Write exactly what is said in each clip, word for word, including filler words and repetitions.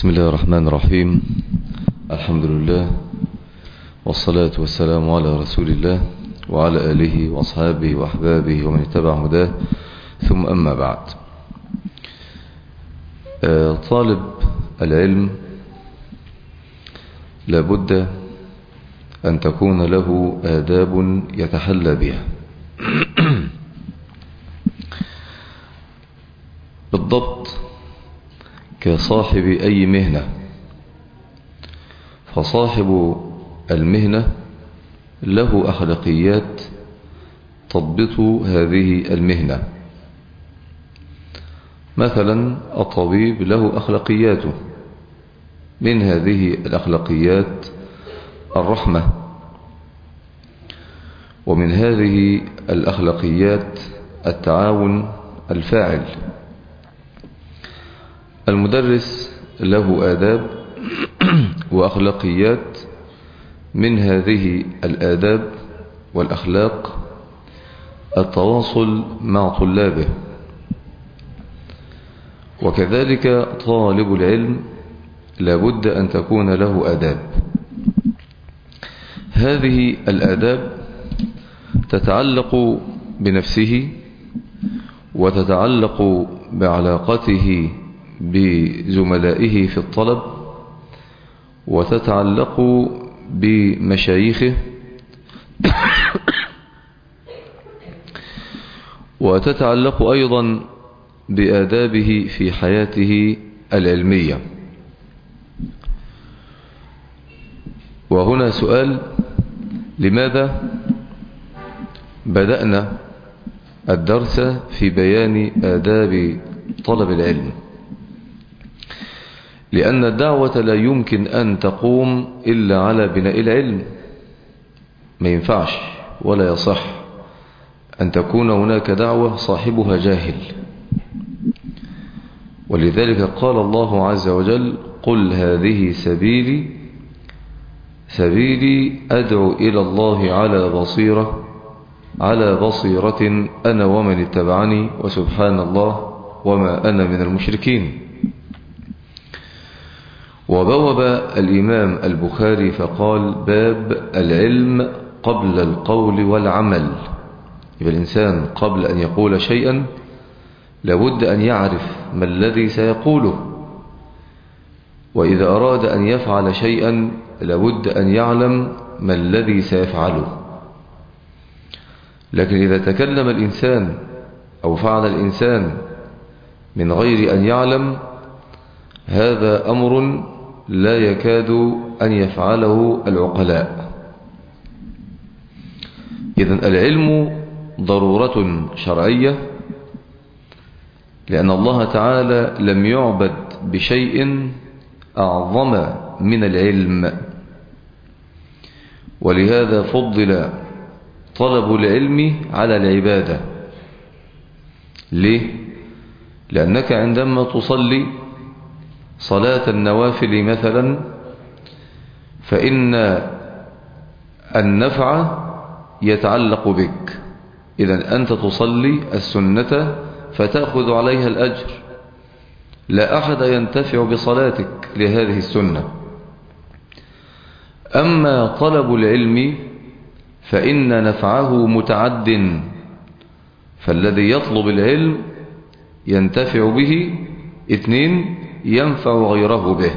بسم الله الرحمن الرحيم. الحمد لله والصلاة والسلام على رسول الله وعلى آله وأصحابه وأحبابه ومن اتبع هداه، ثم أما بعد. طالب العلم لابد أن تكون له آداب يتحلى بها بالضبط كصاحب أي مهنة. فصاحب المهنة له أخلاقيات تضبط هذه المهنة. مثلا الطبيب له أخلاقياته، من هذه الأخلاقيات الرحمة، ومن هذه الأخلاقيات التعاون الفاعل. المدرس له آداب وأخلاقيات، من هذه الآداب والأخلاق التواصل مع طلابه. وكذلك طالب العلم لابد أن تكون له آداب. هذه الآداب تتعلق بنفسه، وتتعلق بعلاقته بزملائه في الطلب، وتتعلق بمشايخه، وتتعلق أيضا بآدابه في حياته العلمية. وهنا سؤال: لماذا بدأنا الدرس في بيان آداب طلب العلم؟ لأن الدعوة لا يمكن أن تقوم إلا على بناء العلم. ما ينفعش ولا يصح أن تكون هناك دعوة صاحبها جاهل. ولذلك قال الله عز وجل: قل هذه سبيلي سبيلي أدعو إلى الله على بصيرة على بصيرة أنا ومن اتبعني وسبحان الله وما أنا من المشركين. وبوب الإمام البخاري فقال: باب العلم قبل القول والعمل. يبقى الإنسان قبل أن يقول شيئا لابد أن يعرف ما الذي سيقوله، وإذا أراد أن يفعل شيئا لابد أن يعلم ما الذي سيفعله. لكن إذا تكلم الإنسان أو فعل الإنسان من غير أن يعلم، هذا أمر لا يكاد أن يفعله العقلاء. إذن العلم ضرورة شرعية، لأن الله تعالى لم يعبد بشيء أعظم من العلم. ولهذا فضل طلب العلم على العبادة. ليه؟ لأنك عندما تصلي صلاة النوافل مثلا، فإن النفع يتعلق بك. إذن أنت تصلي السنة فتأخذ عليها الأجر، لا أحد ينتفع بصلاتك لهذه السنة. أما طلب العلم فإن نفعه متعد، فالذي يطلب العلم ينتفع به، اثنين ينفع غيره به.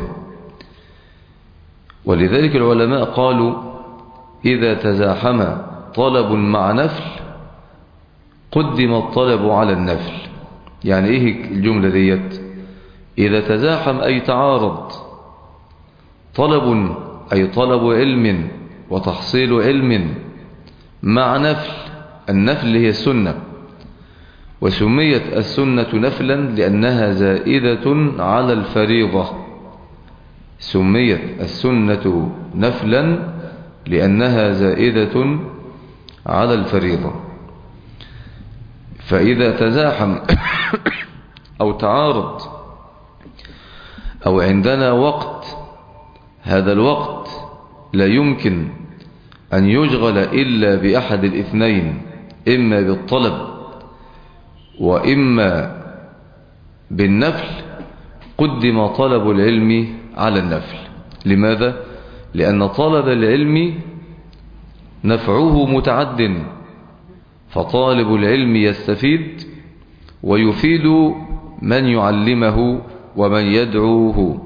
ولذلك العلماء قالوا: إذا تزاحم طلب مع نفل قدم الطلب على النفل. يعني إيه الجملة ديت؟ إذا تزاحم أي تعارض طلب، أي طلب علم وتحصيل علم مع نفل. النفل هي السنة، وسميت السنة نفلا لأنها زائدة على الفريضة. سميت السنة نفلا لأنها زائدة على الفريضة. فإذا تزاحم أو تعارض، أو عندنا وقت، هذا الوقت لا يمكن أن يشغل إلا بأحد الاثنين، إما بالطلب وإما بالنفل، قدم طلب العلم على النفل. لماذا؟ لأن طلب العلم نفعه متعد، فطالب العلم يستفيد ويفيد من يعلمه ومن يدعوه.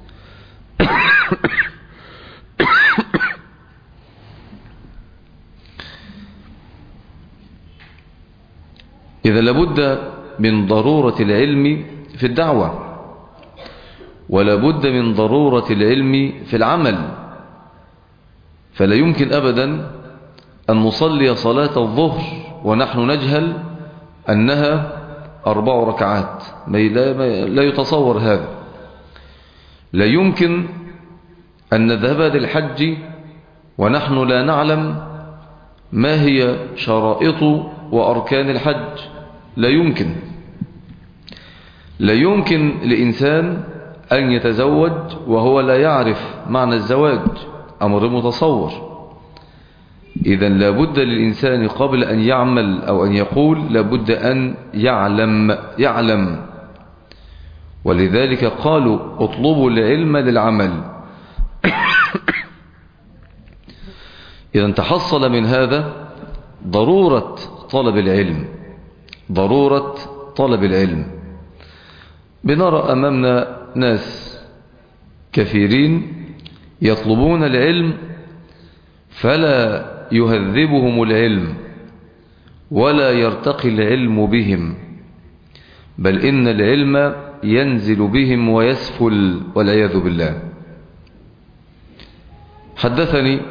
إذا لابد من ضرورة العلم في الدعوة، ولابد من ضرورة العلم في العمل. فلا يمكن أبدا أن نصلي صلاة الظهر ونحن نجهل أنها أربع ركعات، لا يتصور هذا. لا يمكن أن نذهب للحج ونحن لا نعلم ما هي شرائط وأركان الحج، لا يمكن. لا يمكن لإنسان أن يتزوج وهو لا يعرف معنى الزواج، أمر متصور. إذا لابد للإنسان قبل أن يعمل أو أن يقول لابد أن يعلم يعلم ولذلك قالوا اطلبوا العلم للعمل. إذا تحصل من هذا ضرورة طلب العلم، ضرورة طلب العلم. بنرى أمامنا ناس كثيرين يطلبون العلم فلا يهذبهم العلم ولا يرتقي العلم بهم، بل إن العلم ينزل بهم ويسفل والعياذ بالله. حدثني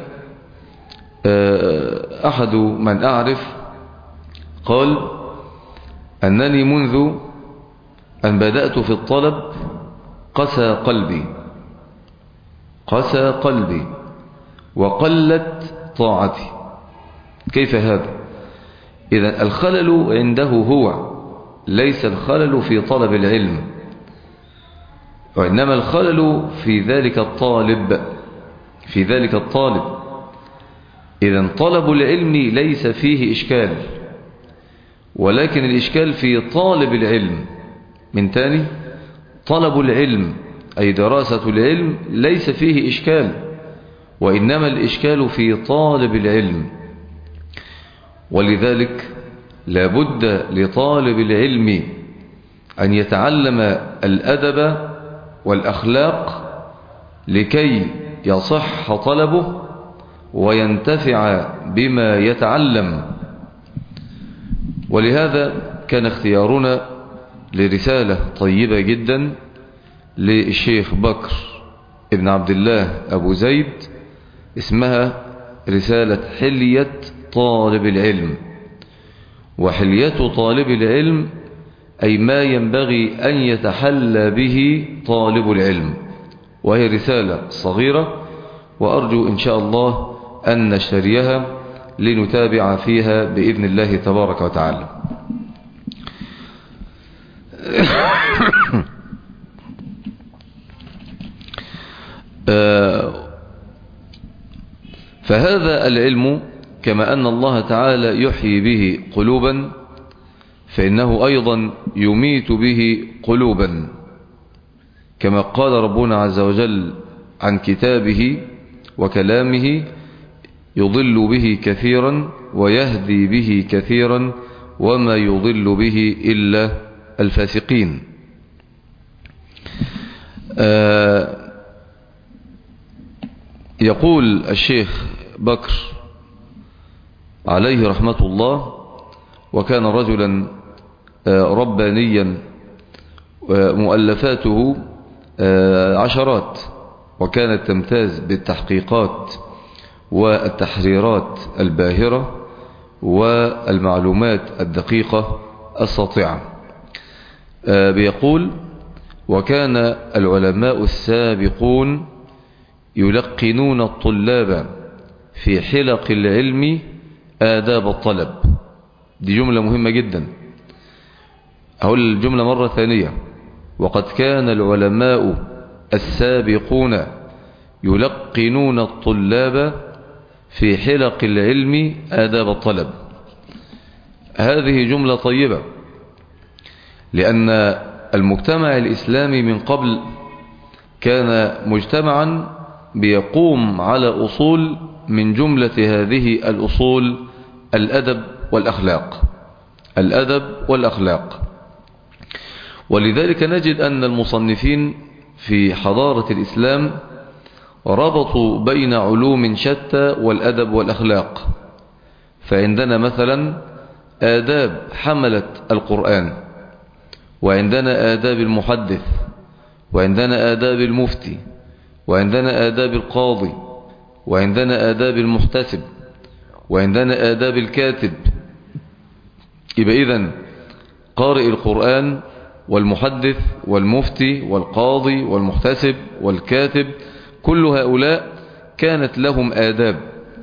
أحد من أعرف قال أنني منذ أن بدأت في الطلب قسى قلبي قسى قلبي وقلت طاعتي. كيف هذا؟ إذن الخلل عنده هو، ليس الخلل في طلب العلم، وإنما الخلل في ذلك الطالب في ذلك الطالب. إذن طلب العلم ليس فيه إشكال، ولكن الإشكال في طالب العلم. من تاني، طلب العلم أي دراسة العلم ليس فيه إشكال، وإنما الإشكال في طالب العلم. ولذلك لابد لطالب العلم أن يتعلم الأدب والأخلاق لكي يصح طلبه وينتفع بما يتعلم. ولهذا كان اختيارنا لرسالة طيبة جدا للشيخ بكر ابن عبد الله أبو زيد، اسمها رسالة حلية طالب العلم. وحلية طالب العلم أي ما ينبغي أن يتحلى به طالب العلم، وهي رسالة صغيرة، وأرجو إن شاء الله أن نشتريها لنتابع فيها بإذن الله تبارك وتعالى. فهذا العلم كما أن الله تعالى يحيي به قلوبا، فإنه أيضا يميت به قلوبا، كما قال ربنا عز وجل عن كتابه وكلامه: يضل به كثيرا ويهدي به كثيرا وما يضل به إلا الفاسقين. آه يقول الشيخ بكر عليه رحمة الله: وكان رجلا ربانيا، مؤلفاته عشرات، وكانت تمتاز بالتحقيقات والتحريرات الباهرة والمعلومات الدقيقة الساطعة. بيقول: وكان العلماء السابقون يلقنون الطلاب في حلق العلم آداب الطلب. دي جملة مهمة جدا، أقول الجملة مرة ثانية: وقد كان العلماء السابقون يلقنون الطلاب في حلق العلم آداب الطلب. هذه جملة طيبة، لأن المجتمع الإسلامي من قبل كان مجتمعا بيقوم على أصول، من جملة هذه الأصول الأدب والأخلاق. الأدب والأخلاق. ولذلك نجد أن المصنفين في حضارة الإسلام ربطوا بين علوم شتى والأدب والأخلاق. فعندنا مثلا آداب حملة القرآن، وعندنا آداب المحدث، وعندنا آداب المفتي، وعندنا آداب القاضي، وعندنا آداب المحتسب، وعندنا آداب الكاتب. يبقى إذن قارئ القرآن والمحدث والمفتي والقاضي والمحتسب والكاتب، كل هؤلاء كانت لهم آداب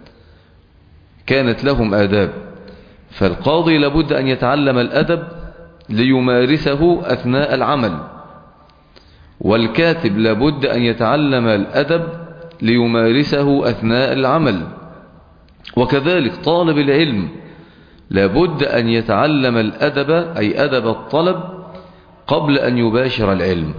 كانت لهم آداب فالقاضي لابد أن يتعلم الأدب ليمارسه أثناء العمل، والكاتب لابد أن يتعلم الأدب ليمارسه أثناء العمل، وكذلك طالب العلم لابد أن يتعلم الأدب أي أدب الطلب قبل أن يباشر العلم.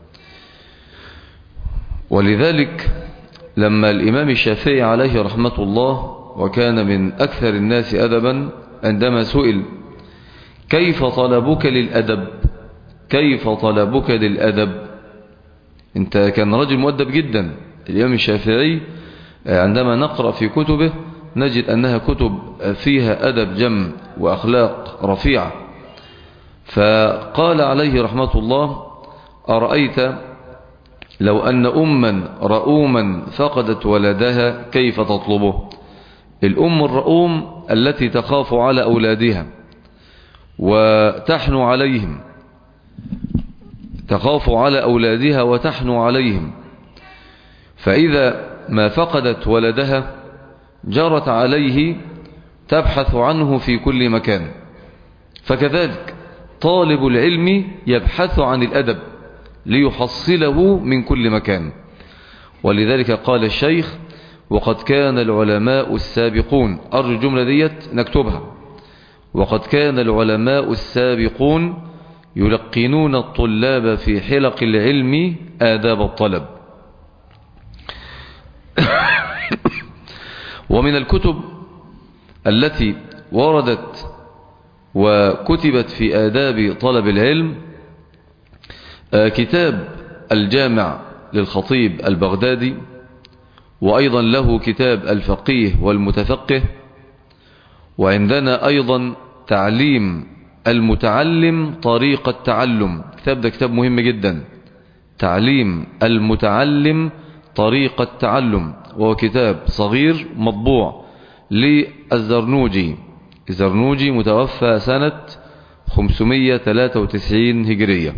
ولذلك لما الإمام الشافعي عليه رحمة الله، وكان من أكثر الناس أدبا، عندما سئل كيف طلبك للأدب كيف طلبك للأدب انت كان رجل مؤدب جدا. الإمام الشافعي عندما نقرأ في كتبه نجد أنها كتب فيها أدب جم وأخلاق رفيعة. فقال عليه رحمة الله أرأيت لو أن أما رؤوما فقدت ولدها كيف تطلبه؟ الأم الرؤوم التي تخاف على أولادها وتحنو عليهم تخاف على أولادها وتحنو عليهم، فإذا ما فقدت ولدها جرت عليه تبحث عنه في كل مكان. فكذلك طالب العلم يبحث عن الأدب ليحصله من كل مكان. ولذلك قال الشيخ وقد كان العلماء السابقون، أرجو الجملة ديت نكتبها، وقد كان العلماء السابقون يلقنون الطلاب في حلق العلم آداب الطلب. ومن الكتب التي وردت وكتبت في آداب طلب العلم كتاب الجامع للخطيب البغدادي، وأيضا له كتاب الفقيه والمتفقه، وعندنا أيضا تعليم المتعلم طريقة التعلم. كتاب ده كتاب مهم جدا، تعليم المتعلم طريقة التعلم، وهو كتاب صغير مطبوع للزرنوجي. الزرنوجي متوفى سنة خمسمائة وثلاثة وتسعين هجرية.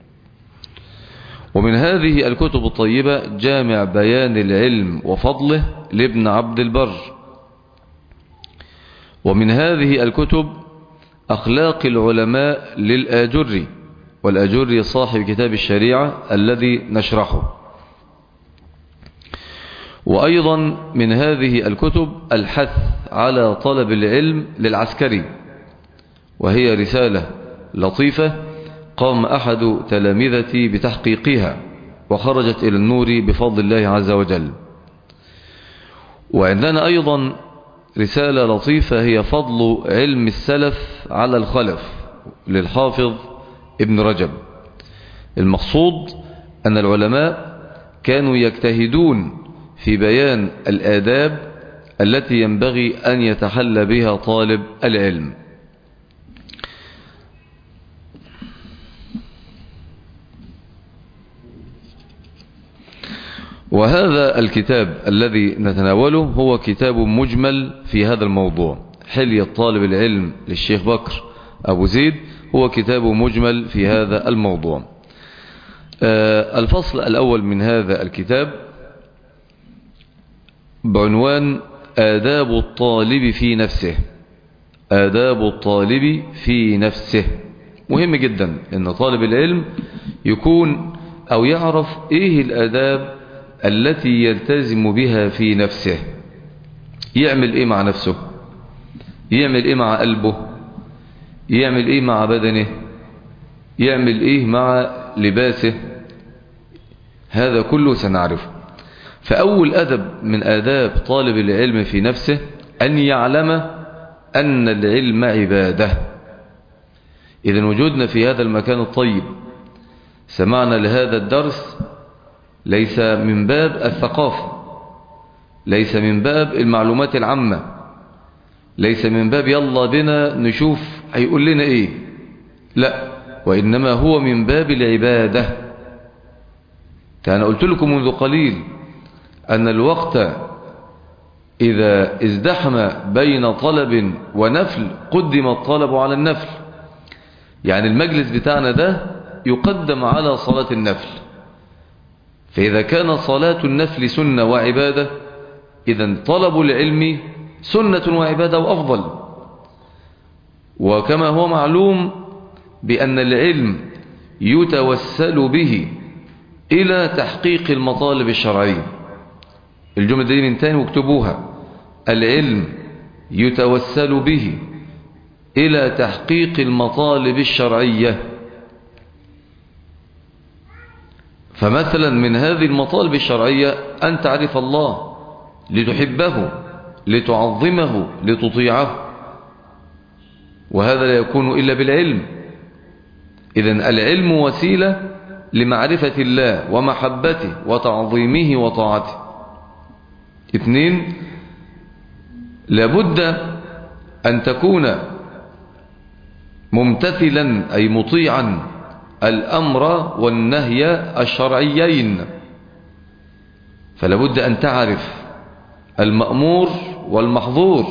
ومن هذه الكتب الطيبة جامع بيان العلم وفضله لابن عبد البر. ومن هذه الكتب أخلاق العلماء للآجري، والآجري صاحب كتاب الشريعة الذي نشرحه. وأيضا من هذه الكتب الحث على طلب العلم للعسكري، وهي رسالة لطيفة قام أحد تلامذتي بتحقيقها وخرجت إلى النور بفضل الله عز وجل. وعندنا أيضا رسالة لطيفة هي فضل علم السلف على الخلف للحافظ ابن رجب. المقصود أن العلماء كانوا يجتهدون في بيان الآداب التي ينبغي أن يتحلى بها طالب العلم. وهذا الكتاب الذي نتناوله هو كتاب مجمل في هذا الموضوع. حلية طالب العلم للشيخ بكر أبو زيد هو كتاب مجمل في هذا الموضوع. الفصل الأول من هذا الكتاب بعنوان آداب الطالب في نفسه. آداب الطالب في نفسه مهم جدا ان طالب العلم يكون او يعرف ايه الآداب التي يلتزم بها في نفسه. يعمل ايه مع نفسه، يعمل ايه مع قلبه، يعمل ايه مع بدنه، يعمل إيه مع لباسه، هذا كله سنعرفه. فأول أدب من آداب طالب العلم في نفسه أن يعلم أن العلم عبادة. إذا وجودنا في هذا المكان الطيب سمعنا لهذا الدرس ليس من باب الثقافة، ليس من باب المعلومات العامة، ليس من باب يلا بنا نشوف هيقول لنا إيه، لا، وإنما هو من باب العبادة. أنا قلت لكم منذ قليل أن الوقت إذا ازدحم بين طلب ونفل قدم الطلب على النفل. يعني المجلس بتاعنا ده يقدم على صلاة النفل، فإذا كان صلاة النفل سنة وعبادة إذن طلب العلم سنة وعبادة وأفضل. وكما هو معلوم بأن العلم يتوسل به إلى تحقيق المطالب الشرعية. الجملة دي من تاني واكتبوها: العلم يتوسل به إلى تحقيق المطالب الشرعية. فمثلا من هذه المطالب الشرعية أن تعرف الله لتحبه لتعظمه لتطيعه، وهذا لا يكون إلا بالعلم. إذن العلم وسيلة لمعرفة الله ومحبته وتعظيمه وطاعته. اثنين، لابد أن تكون ممتثلا أي مطيعا الأمر والنهي الشرعيين، فلابد أن تعرف المأمور والمحظور،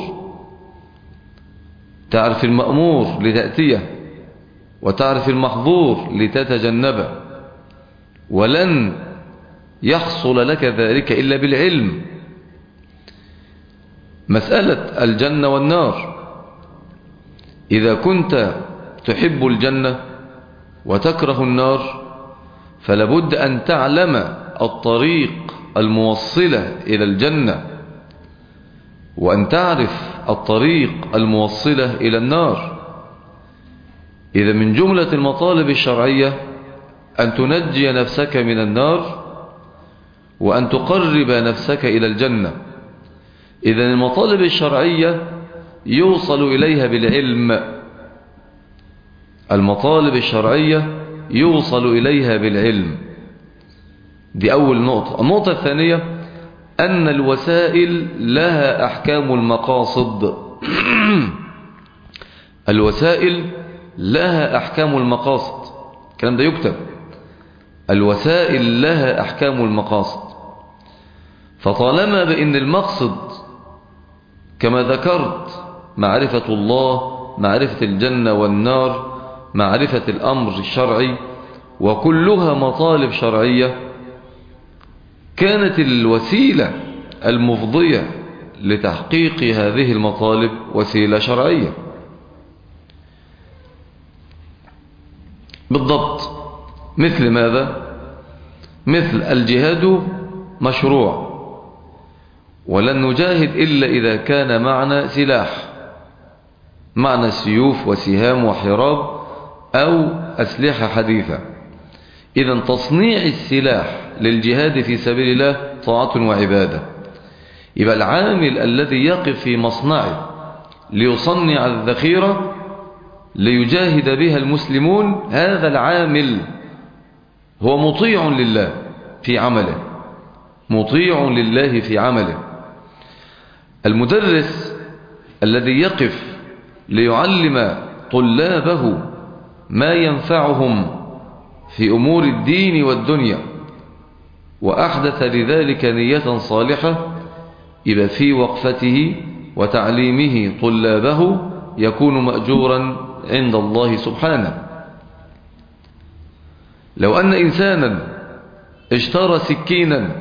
تعرف المأمور لتأتيه وتعرف المحظور لتتجنبه، ولن يحصل لك ذلك إلا بالعلم. مسألة الجنة والنار، إذا كنت تحب الجنة وتكره النار فلابد أن تعلم الطريق الموصلة إلى الجنة وأن تعرف الطريق الموصلة إلى النار. إذا من جملة المطالب الشرعية أن تنجي نفسك من النار وأن تقرب نفسك إلى الجنة. إذا المطالب الشرعية يوصل إليها بالعلم، المطالب الشرعية يوصل إليها بالعلم. دي أول نقطة. النقطة الثانية أن الوسائل لها أحكام المقاصد. الوسائل لها أحكام المقاصد، الكلام ده يكتب. الوسائل لها أحكام المقاصد، فطالما بأن المقصد كما ذكرت معرفة الله، معرفة الجنة والنار، معرفة الأمر الشرعي، وكلها مطالب شرعية، كانت الوسيلة المفضية لتحقيق هذه المطالب وسيلة شرعية. بالضبط مثل ماذا؟ مثل الجهاد مشروع، ولن نجاهد إلا إذا كان معنا سلاح، معنا سيوف وسهام وحراب أو أسلحة حديثة. إذن تصنيع السلاح للجهاد في سبيل الله طاعة وعبادة. يبقى العامل الذي يقف في مصنعه ليصنع الذخيرة ليجاهد بها المسلمون، هذا العامل هو مطيع لله في عمله، مطيع لله في عمله. المدرس الذي يقف ليعلم طلابه ما ينفعهم في أمور الدين والدنيا وأحدث لذلك نية صالحة، يبقى في وقفته وتعليمه طلابه يكون مأجورا عند الله سبحانه. لو أن إنسانا اشترى سكينا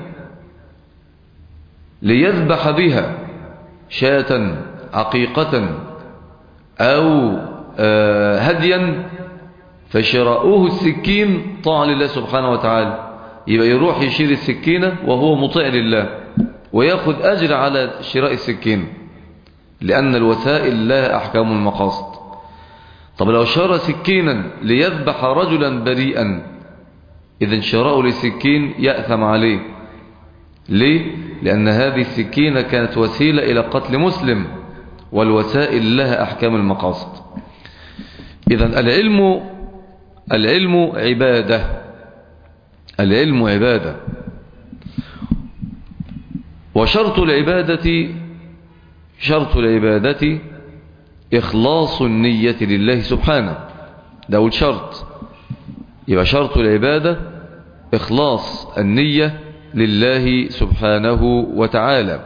ليذبح بها شاة عقيقة أو هديا، فشراؤه السكين طاعة لله سبحانه وتعالى، يبقى يروح يشير السكينة وهو مطيع لله ويأخذ أجر على شراء السكين، لأن الوسائل لها أحكام المقاصد. طب لو شرى سكينا ليذبح رجلا بريئا، إذا شراءه لسكين يأثم عليه. ليه؟ لأن هذه السكينة كانت وسيلة إلى قتل مسلم، والوسائل لها أحكام المقاصد. إذا العلم العلم عبادة، العلم عبادة، وشرط العبادة شرط العبادة إخلاص النية لله سبحانه. ده أول شرط. يبقى شرط العبادة إخلاص النية لله سبحانه وتعالى،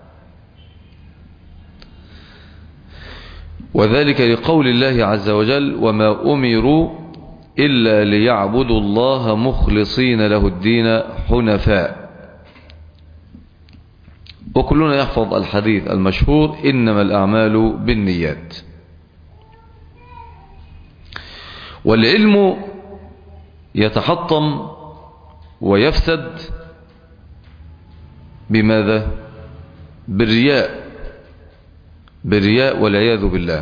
وذلك لقول الله عز وجل: وما أمروا إلا ليعبدوا الله مخلصين له الدين حنفاء. وكلنا يحفظ الحديث المشهور: إنما الأعمال بالنيات. والعلم يتحطم ويفسد بماذا؟ بالرياء، بالرياء والعياذ بالله.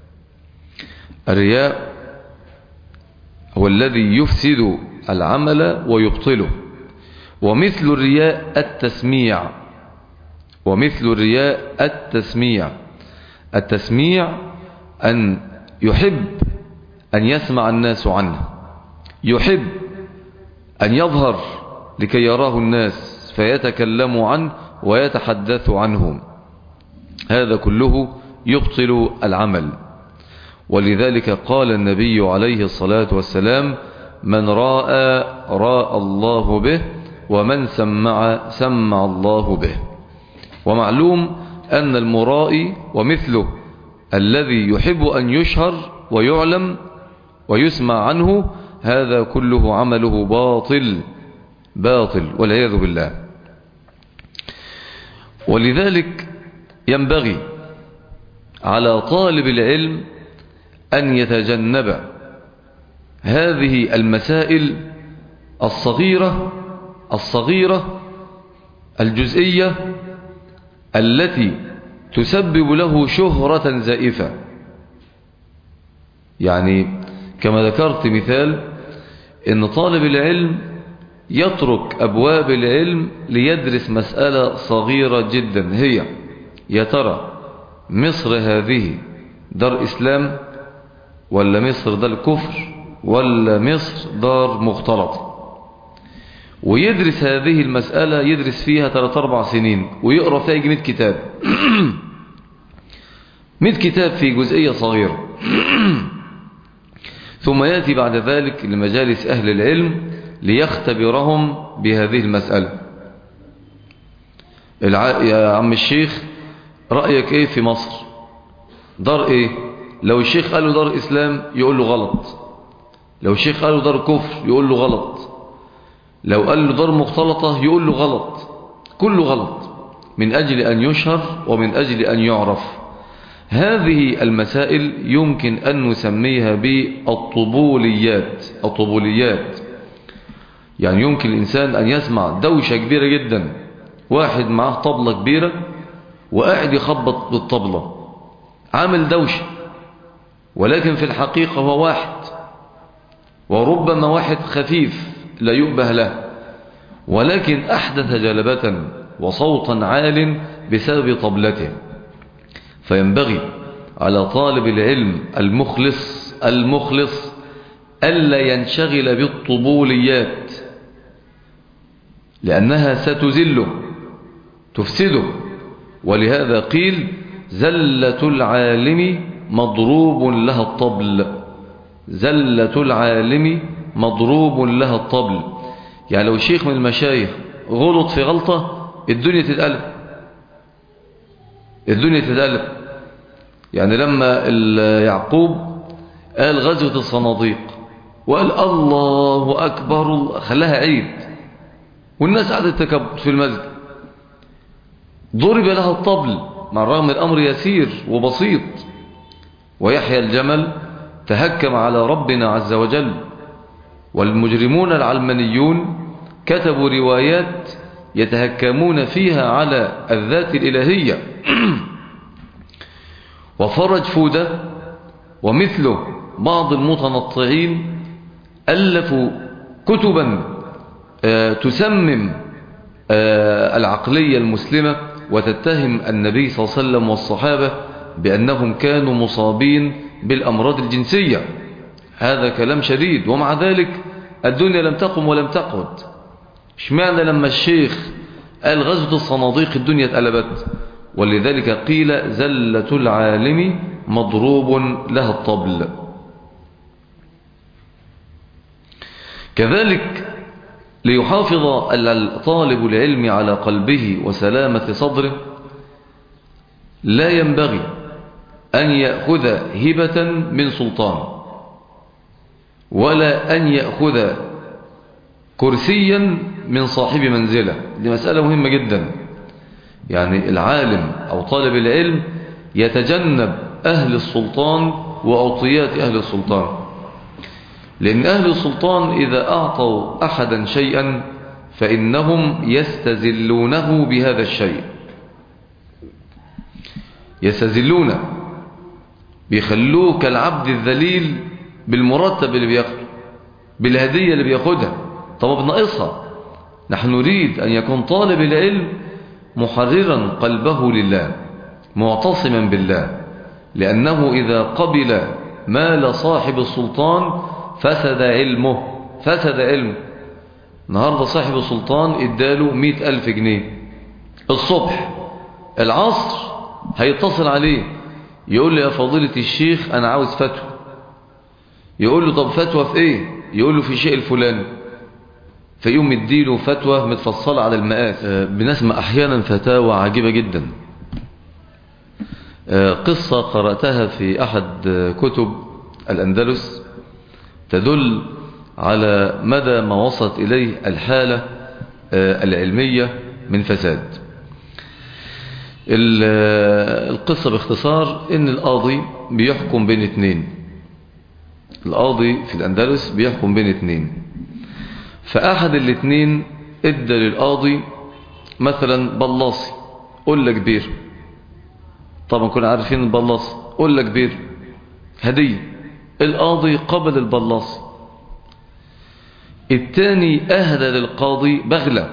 الرياء هو الذي يفسد العمل ويبطله. ومثل الرياء التسميع، ومثل الرياء التسميع التسميع أن يحب أن يسمع الناس عنه، يحب أن يظهر لكي يراه الناس فيتكلموا عنه ويتحدثوا عنهم. هذا كله يبطل العمل. ولذلك قال النبي عليه الصلاة والسلام: من راى راى الله به، ومن سمع سمع الله به. ومعلوم أن المرائي ومثله الذي يحب أن يشهر ويعلم ويسمع عنه، هذا كله عمله باطل باطل والعياذ بالله. ولذلك ينبغي على طالب العلم أن يتجنب هذه المسائل الصغيرة الصغيرة الجزئية التي تسبب له شهرة زائفة. يعني كما ذكرت مثال إن طالب العلم يترك أبواب العلم ليدرس مسألة صغيرة جدا، هي: يا ترى مصر هذه دار إسلام ولا مصر دار كفر ولا مصر دار مختلطة؟ ويدرس هذه المسألة، يدرس فيها ثلاث أربع سنين ويقرأ فيها مئة كتاب مئة كتاب في جزئية صغيرة ثم يأتي بعد ذلك لمجالس أهل العلم ليختبرهم بهذه المسألة. الع... يا عم الشيخ رأيك ايه في مصر؟ دار ايه؟ لو الشيخ قال له دار إسلام يقول له غلط، لو الشيخ قال له دار كفر يقول له غلط، لو قال له دار مختلطة يقول له غلط، كله غلط، من أجل أن يشهر ومن أجل أن يعرف. هذه المسائل يمكن أن نسميها بالطبوليات. الطبوليات يعني يمكن الإنسان أن يسمع دوشة كبيرة جدا، واحد معاه طبلة كبيرة وقاعد يخبط بالطبلة عامل دوشة، ولكن في الحقيقة هو واحد، وربما واحد خفيف لا يؤبه له، ولكن أحدث جلبة وصوتا عال بسبب طبلته. فينبغي على طالب العلم المخلص المخلص ألا ينشغل بالطبوليات، لأنها ستزله تفسده. ولهذا قيل: زلة العالم مضروب لها الطبل. زلة العالم مضروب لها الطبل. يعني لو شيخ من المشايخ غلط في غلطة الدنيا تتقلب، الدنيا تتقلب. يعني لما يعقوب قال غزوة الصناديق وقال الله أكبر، خلاها عيد والناس قعدت تكبر في المسجد، ضرب لها الطبل مع الرغم الأمر يسير وبسيط. ويحيى الجمل تهكم على ربنا عز وجل، والمجرمون العلمانيون كتبوا روايات يتهكمون فيها على الذات الإلهية. وفرج فودة ومثله بعض المتنطعين ألفوا كتبا تسمم العقلية المسلمة وتتهم النبي صلى الله عليه وسلم والصحابة بأنهم كانوا مصابين بالأمراض الجنسية. هذا كلام شديد، ومع ذلك الدنيا لم تقم ولم تقعد. اشمعنى لما الشيخ قال غزوة الصناديق الدنيا اتقلبت؟ ولذلك قيل زلة العالم مضروب لها الطبل. كذلك ليحافظ الطالب العلم على قلبه وسلامة صدره لا ينبغي أن يأخذ هبة من سلطان، ولا أن يأخذ كرسيا من صاحب منزلة. دي مسألة مهمة جدا. يعني العالم أو طالب العلم يتجنب أهل السلطان وعطيات أهل السلطان، لأن أهل السلطان إذا أعطوا أحدا شيئا فإنهم يستزلونه بهذا الشيء، يستزلونه، بيخلوه كالعبد الذليل بالمرتب اللي بياخده، بالهدية اللي بياخدها. طب بناقصها. نحن نريد أن يكون طالب العلم محررا قلبه لله، معتصما بالله، لأنه إذا قبل مال صاحب السلطان فسد علمه. فسد علمه. النهاردة صاحب السلطان اداله مئة ألف جنيه الصبح، العصر هيتصل عليه يقول له يا فضيلة الشيخ أنا عاوز فتوى. يقول له طب فتوى في ايه؟ يقول له في شيء الفلاني، فيقوم مديله فتوى متفصلة على المقاس. بنسمع أحيانا فتاوى عجيبة جدا. قصة قرأتها في أحد كتب الأندلس تدل على مدى ما وصلت إليه الحالة العلمية من فساد. القصة باختصار إن القاضي بيحكم بين اثنين. القاضي في الأندلس بيحكم بين اثنين، فأحد الاثنين ادى للقاضي مثلا بلاصي قلة كبير. طبعا كنا عارفين البلاصي قلة كبير هدية. القاضي قبل البلاصي. الثاني أهدى للقاضي بغلة،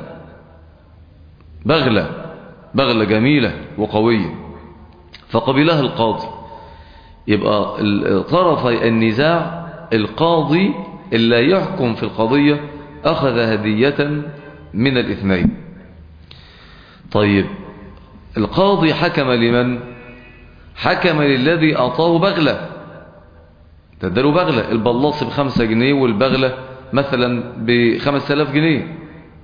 بغلة بغلة جميلة وقوية، فقبلها القاضي. يبقى طرفي النزاع القاضي اللي يحكم في القضية أخذ هدية من الاثنين. طيب القاضي حكم لمن؟ حكم للذي أعطاه بغلة. تدلوا بغلة، البلاص بخمسة جنيه والبغلة مثلا بخمسة آلاف جنيه.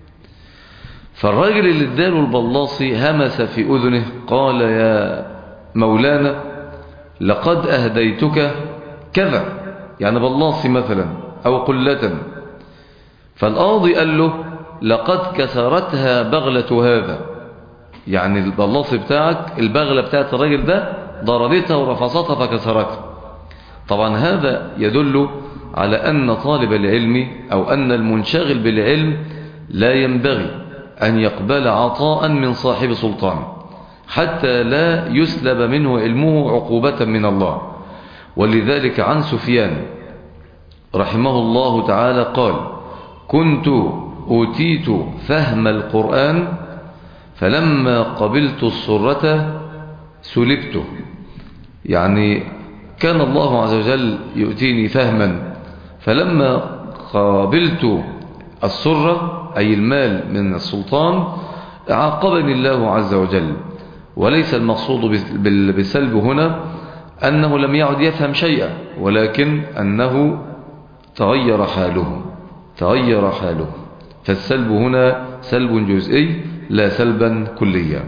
فالراجل اللي اداله البلاصي همس في أذنه قال يا مولانا لقد أهديتك كذا، يعني بلاصي مثلا أو قلة. فالقاضي قال له لقد كسرتها بغلة هذا، يعني البلاصي بتاعك البغلة بتاعت الراجل ده ضربتها ورفصتها فكسرتها. طبعا هذا يدل على أن طالب العلم أو أن المنشغل بالعلم لا ينبغي أن يقبل عطاء من صاحب سلطان حتى لا يسلب منه علمه عقوبة من الله. ولذلك عن سفيان رحمه الله تعالى قال كنت أوتيت فهم القرآن فلما قبلت السرة سلبته. يعني كان الله عز وجل يؤتيني فهما، فلما قابلت السرة أي المال من السلطان عاقبني الله عز وجل. وليس المقصود بالسلب هنا أنه لم يعد يفهم شيئا، ولكن أنه تغير حاله تغير حاله فالسلب هنا سلب جزئي لا سلبا كليا.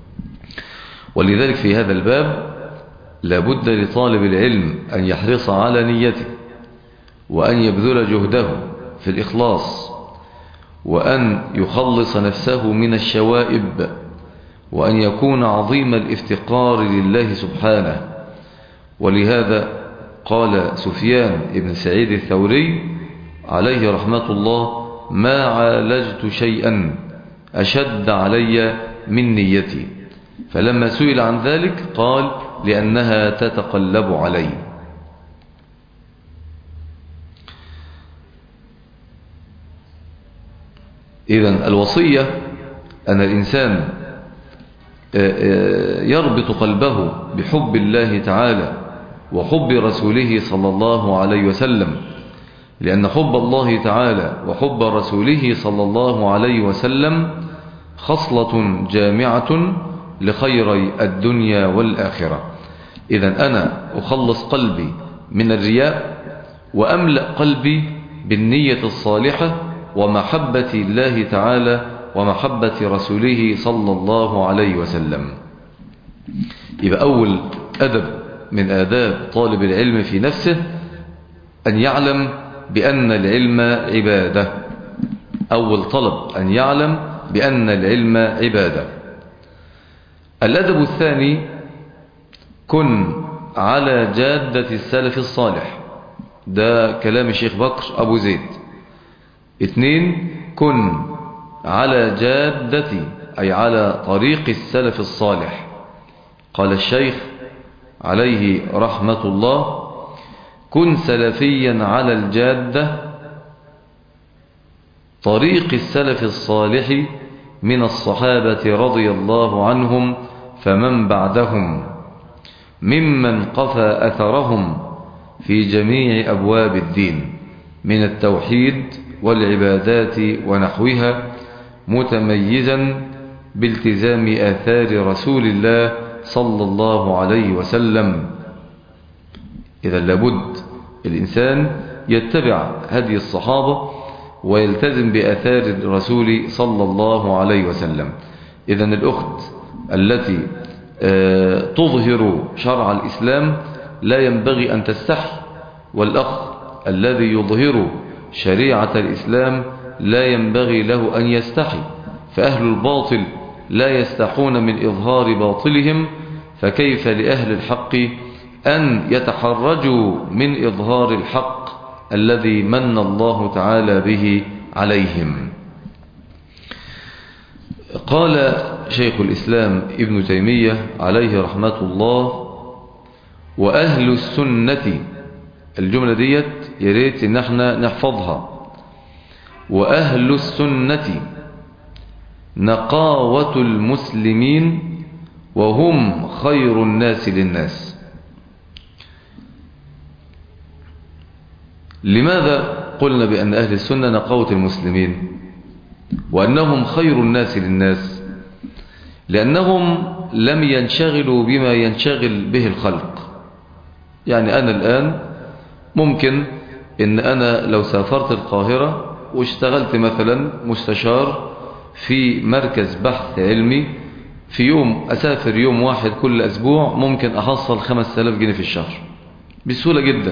ولذلك في هذا الباب لابد لطالب العلم أن يحرص على نيته، وأن يبذل جهده في الإخلاص، وأن يخلص نفسه من الشوائب، وأن يكون عظيم الافتقار لله سبحانه. ولهذا قال سفيان بن سعيد الثوري عليه رحمة الله ما عالجت شيئا أشد علي من نيتي. فلما سئل عن ذلك قال لأنها تتقلب علي. إذن الوصية أن الإنسان يربط قلبه بحب الله تعالى وحب رسوله صلى الله عليه وسلم، لأن حب الله تعالى وحب رسوله صلى الله عليه وسلم خصلة جامعة لخيري الدنيا والآخرة. إذن أنا أخلص قلبي من الرياء وأملأ قلبي بالنية الصالحة ومحبة الله تعالى ومحبة رسوله صلى الله عليه وسلم. يبقى أول أدب من آداب طالب العلم في نفسه أن يعلم بأن العلم عبادة. أول طلب أن يعلم بأن العلم عبادة. الأدب الثاني: كن على جادة السلف الصالح. ده كلام الشيخ بكر أبو زيد. اثنين: كن على جادة، أي على طريق السلف الصالح. قال الشيخ عليه رحمة الله: كن سلفيا على الجادة طريق السلف الصالح من الصحابة رضي الله عنهم فمن بعدهم ممن قفى أثرهم في جميع أبواب الدين من التوحيد والعبادات ونحوها، متميزا بالتزام آثار رسول الله صلى الله عليه وسلم. إذا لابد الإنسان يتبع هدي الصحابة ويلتزم بآثار الرسول صلى الله عليه وسلم. إذا الأخت التي تظهر شرع الإسلام لا ينبغي أن تستحي، والأخ الذي يظهر شريعة الإسلام لا ينبغي له أن يستحي. فأهل الباطل لا يستحون من إظهار باطلهم، فكيف لأهل الحق أن يتحرجوا من إظهار الحق الذي من الله تعالى به عليهم. قال شيخ الإسلام ابن تيمية عليه رحمة الله: وأهل السنة. الجملة ديت يريد ان احنا نحفظها. وأهل السنة نقاوة المسلمين وهم خير الناس للناس. لماذا قلنا بأن أهل السنة نقاوة المسلمين وأنهم خير الناس للناس؟ لأنهم لم ينشغلوا بما ينشغل به الخلق. يعني أنا الآن ممكن إن أنا لو سافرت القاهرة واشتغلت مثلا مستشار في مركز بحث علمي، في يوم أسافر يوم واحد كل أسبوع ممكن أحصل خمس آلاف جنيه في الشهر بسهولة جدا.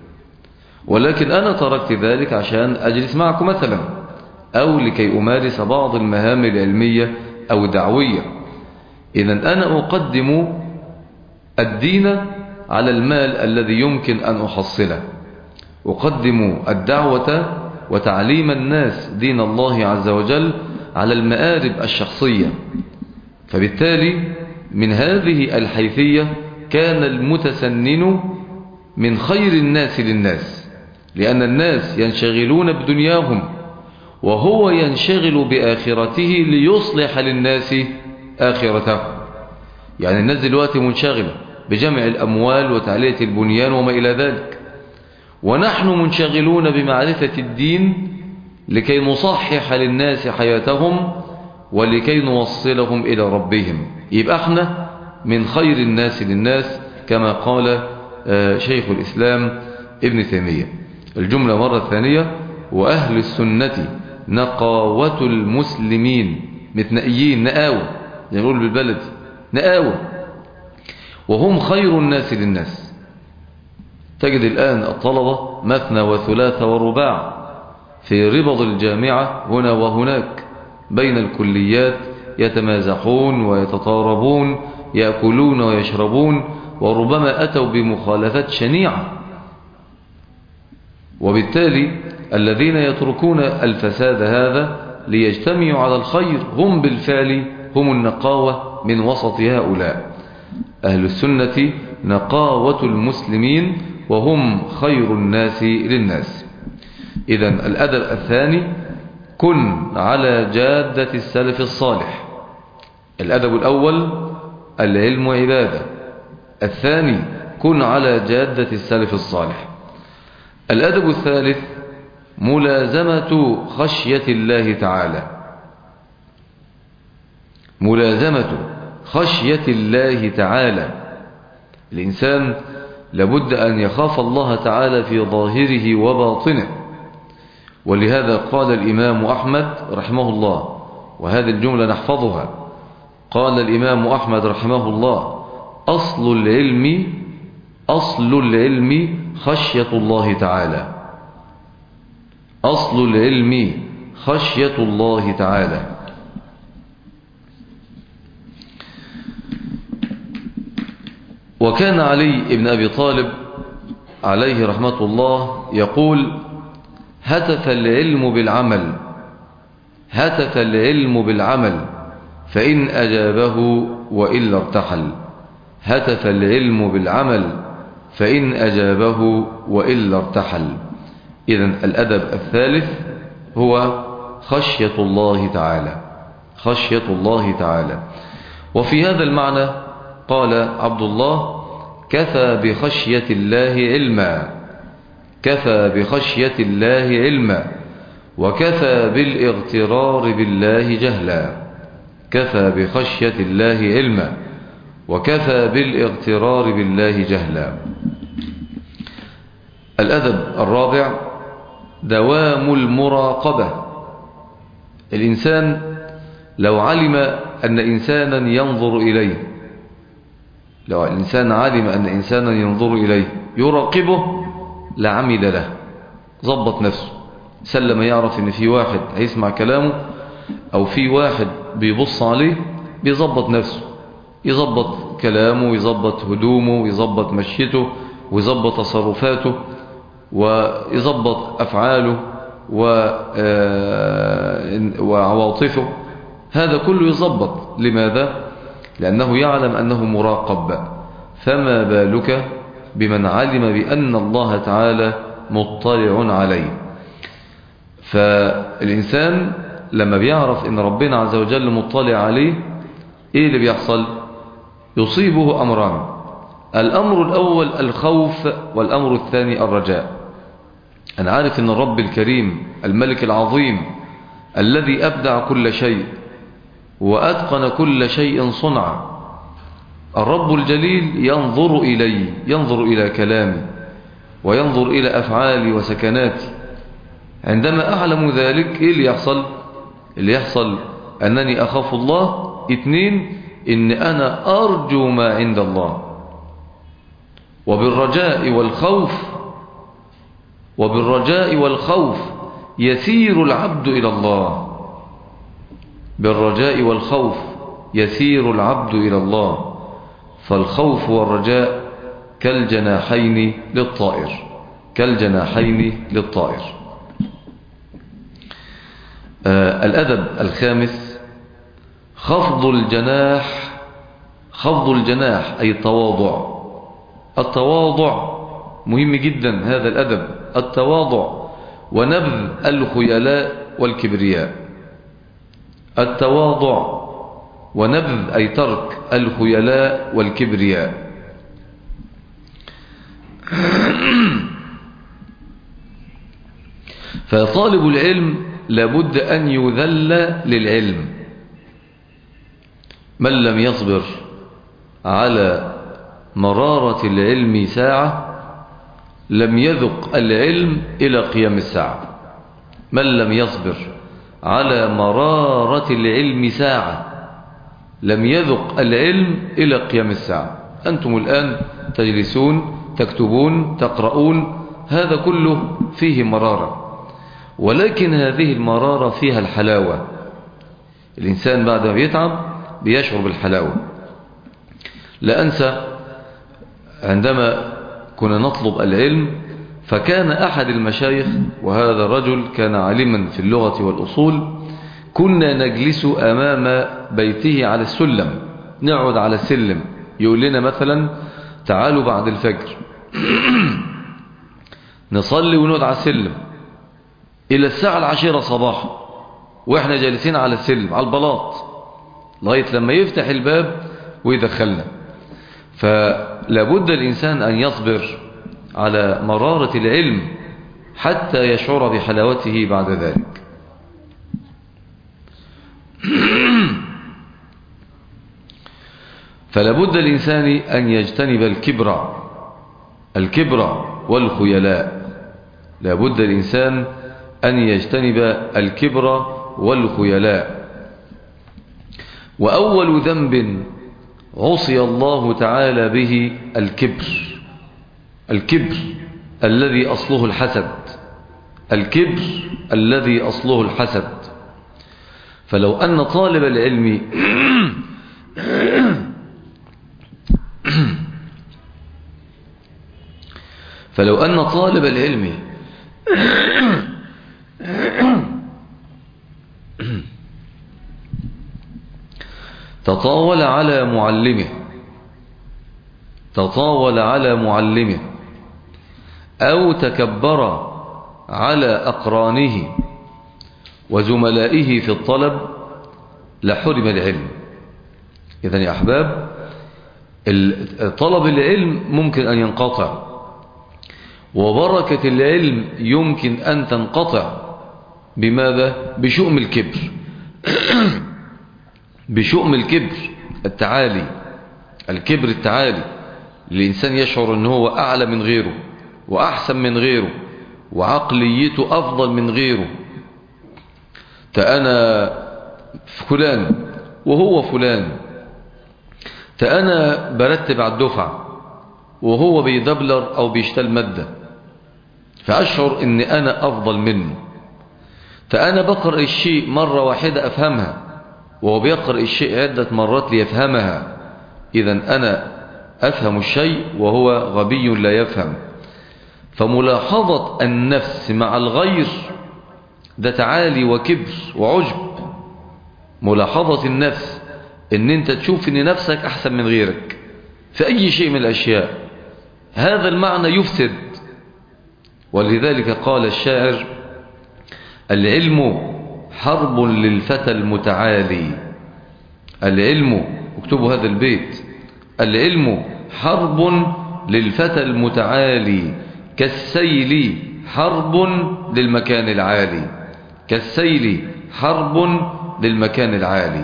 ولكن أنا تركت ذلك عشان أجلس معكم مثلا، أو لكي أمارس بعض المهام العلمية أو الدعوية. إذن أنا أقدم الدين على المال الذي يمكن أن أحصله، أقدم الدعوة وتعليم الناس دين الله عز وجل على المآرب الشخصية. فبالتالي من هذه الحيثية كان المتسنن من خير الناس للناس، لأن الناس ينشغلون بدنياهم وهو ينشغل بآخرته ليصلح للناس آخرته. يعني الناس دلوقتي منشغلة بجمع الأموال وتعلية البنيان وما إلى ذلك، ونحن منشغلون بمعرفة الدين لكي نصحح للناس حياتهم ولكي نوصلهم إلى ربهم. يبقى احنا من خير الناس للناس كما قال شيخ الإسلام ابن تيمية. الجملة مرة ثانية: وأهل السنة نقاوة المسلمين، متنقيين، نقاوة، نقول بالبلد نقاوة، وهم خير الناس للناس. تجد الآن الطلبة مثنى وثلاثة ورباع في ربض الجامعة هنا وهناك بين الكليات، يتمازحون ويتطاربون، يأكلون ويشربون، وربما أتوا بمخالفات شنيعة. وبالتالي الذين يتركون الفساد هذا ليجتمعوا على الخير هم بالفعل هم النقاوة من وسط هؤلاء. أهل السنة نقاوة المسلمين وهم خير الناس للناس. إذن الأدب الثاني كن على جادة السلف الصالح. الأدب الأول العلم عبادة. الثاني كن على جادة السلف الصالح. الأدب الثالث ملازمة خشية الله تعالى. ملازمة خشية الله تعالى. الإنسان لابد أن يخاف الله تعالى في ظاهره وباطنه. ولهذا قال الإمام أحمد رحمه الله، وهذه الجملة نحفظها، قال الإمام أحمد رحمه الله: أصل العلم أصل العلم خشية الله تعالى. أصل العلم خشية الله تعالى. وكان علي بن أبي طالب عليه رحمة الله يقول: هتف العلم بالعمل هتف العلم بالعمل فإن أجابه وإلا ارتحل. هتف العلم بالعمل فإن أجابه وإلا ارتحل. إذن الأدب الثالث هو خشية الله تعالى. خشية الله تعالى. وفي هذا المعنى قال عبد الله: كفى بخشية الله علما كفى بخشية الله علما وكفى بالاغترار بالله جهلا. كفى بخشية الله علما وكفى بالاغترار بالله جهلا. الأدب الرابع دوام المراقبة. الإنسان لو علم أن إنسانا ينظر إليه لو الإنسان علم أن إنسانا ينظر إليه يراقبه لعمل له، ضبط نفسه. سلم يعرف أن في واحد هيسمع كلامه أو في واحد بيبص عليه، بيضبط نفسه، يضبط كلامه، يضبط هدومه، يضبط مشيته، ويضبط تصرفاته، ويضبط أفعاله وعواطفه. هذا كله يضبط. لماذا؟ لأنه يعلم أنه مراقب. فما بالك بمن علم بأن الله تعالى مطلع عليه. فالإنسان لما بيعرف أن ربنا عز وجل مطلع عليه، إيه اللي بيحصل؟ يصيبه أمران: الأمر الأول الخوف، والأمر الثاني الرجاء. أنا عارف أن الرب الكريم الملك العظيم الذي أبدع كل شيء وأتقن كل شيء صنعا، الرب الجليل ينظر إلي، ينظر إلى كلامي، وينظر إلى أفعالي وسكناتي. عندما أعلم ذلك، إيه اللي يحصل؟ اللي يحصل أنني أخاف الله. اثنين، إن أنا أرجو ما عند الله. وبالرجاء والخوف وبالرجاء والخوف يسير العبد إلى الله. بالرجاء والخوف يسير العبد إلى الله. فالخوف والرجاء كالجناحين للطائر كالجناحين للطائر. آه الأدب الخامس خفض الجناح. خفض الجناح أي التواضع. التواضع مهم جدا، هذا الأدب، التواضع، ونبذ الخيلاء والكبرياء. التواضع ونبذ أي ترك الخيلاء والكبرياء. فطالب العلم لابد أن يذل للعلم. من لم يصبر على مرارة العلم ساعة لم يذق العلم إلى قيام الساعة. من لم يصبر على مرارة العلم ساعة لم يذق العلم إلى قيام الساعة. أنتم الآن تجلسون، تكتبون، تقرؤون، هذا كله فيه مرارة، ولكن هذه المرارة فيها الحلاوة. الإنسان بعد ما يتعب بيشعر بالحلاوة. لا أنسى عندما كنا نطلب العلم، فكان أحد المشايخ، وهذا الرجل كان عالما في اللغة والأصول، كنا نجلس أمام بيته على السلم، نقعد على السلم، يقول لنا مثلا: تعالوا بعد الفجر نصلي ونقعد على السلم إلى الساعة العاشرة صباحا. وإحنا جالسين على السلم على البلاط لغاية لما يفتح الباب ويدخلنا. فلابد الإنسان أن يصبر على مرارة العلم حتى يشعر بحلاوته بعد ذلك. فلابد الإنسان أن يجتنب الكبر الكبر والخيلاء. لابد الإنسان أن يجتنب الكبر والخيلاء. وأول ذنب عصي الله تعالى به الكبر الكبر الذي أصله الحسد الكبر الذي أصله الحسد. فلو أن طالب العلم فلو أن طالب العلم تطاول على معلمه تطاول على معلمه أو تكبر على أقرانه وزملائه في الطلب لحرم العلم. إذن يا أحباب، طلب العلم ممكن أن ينقطع، وبركة العلم يمكن أن تنقطع. بماذا؟ بشؤم الكبر بشؤم الكبر التعالي الكبر التعالي. الإنسان يشعر أنه هو أعلى من غيره وأحسن من غيره وعقليته أفضل من غيره. تأنا فلان وهو فلان، تأنا برتب على الدفعة وهو بيدبلر أو بيشتل مادة، فأشعر أن أنا أفضل منه. فأنا بقرأ الشيء مرة واحدة أفهمها وهو بيقرأ الشيء عدة مرات ليفهمها. إذن أنا أفهم الشيء وهو غبي لا يفهم. فملاحظة النفس مع الغير ده تعالي وكبر وعجب. ملاحظة النفس ان انت تشوف ان نفسك احسن من غيرك في اي شيء من الاشياء، هذا المعنى يفسد. ولذلك قال الشاعر: العلم حرب للفتى المتعالي. العلم، اكتبوا هذا البيت: العلم حرب للفتى المتعالي كالسيل حرب للمكان العالي. كالسيل حرب للمكان العالي.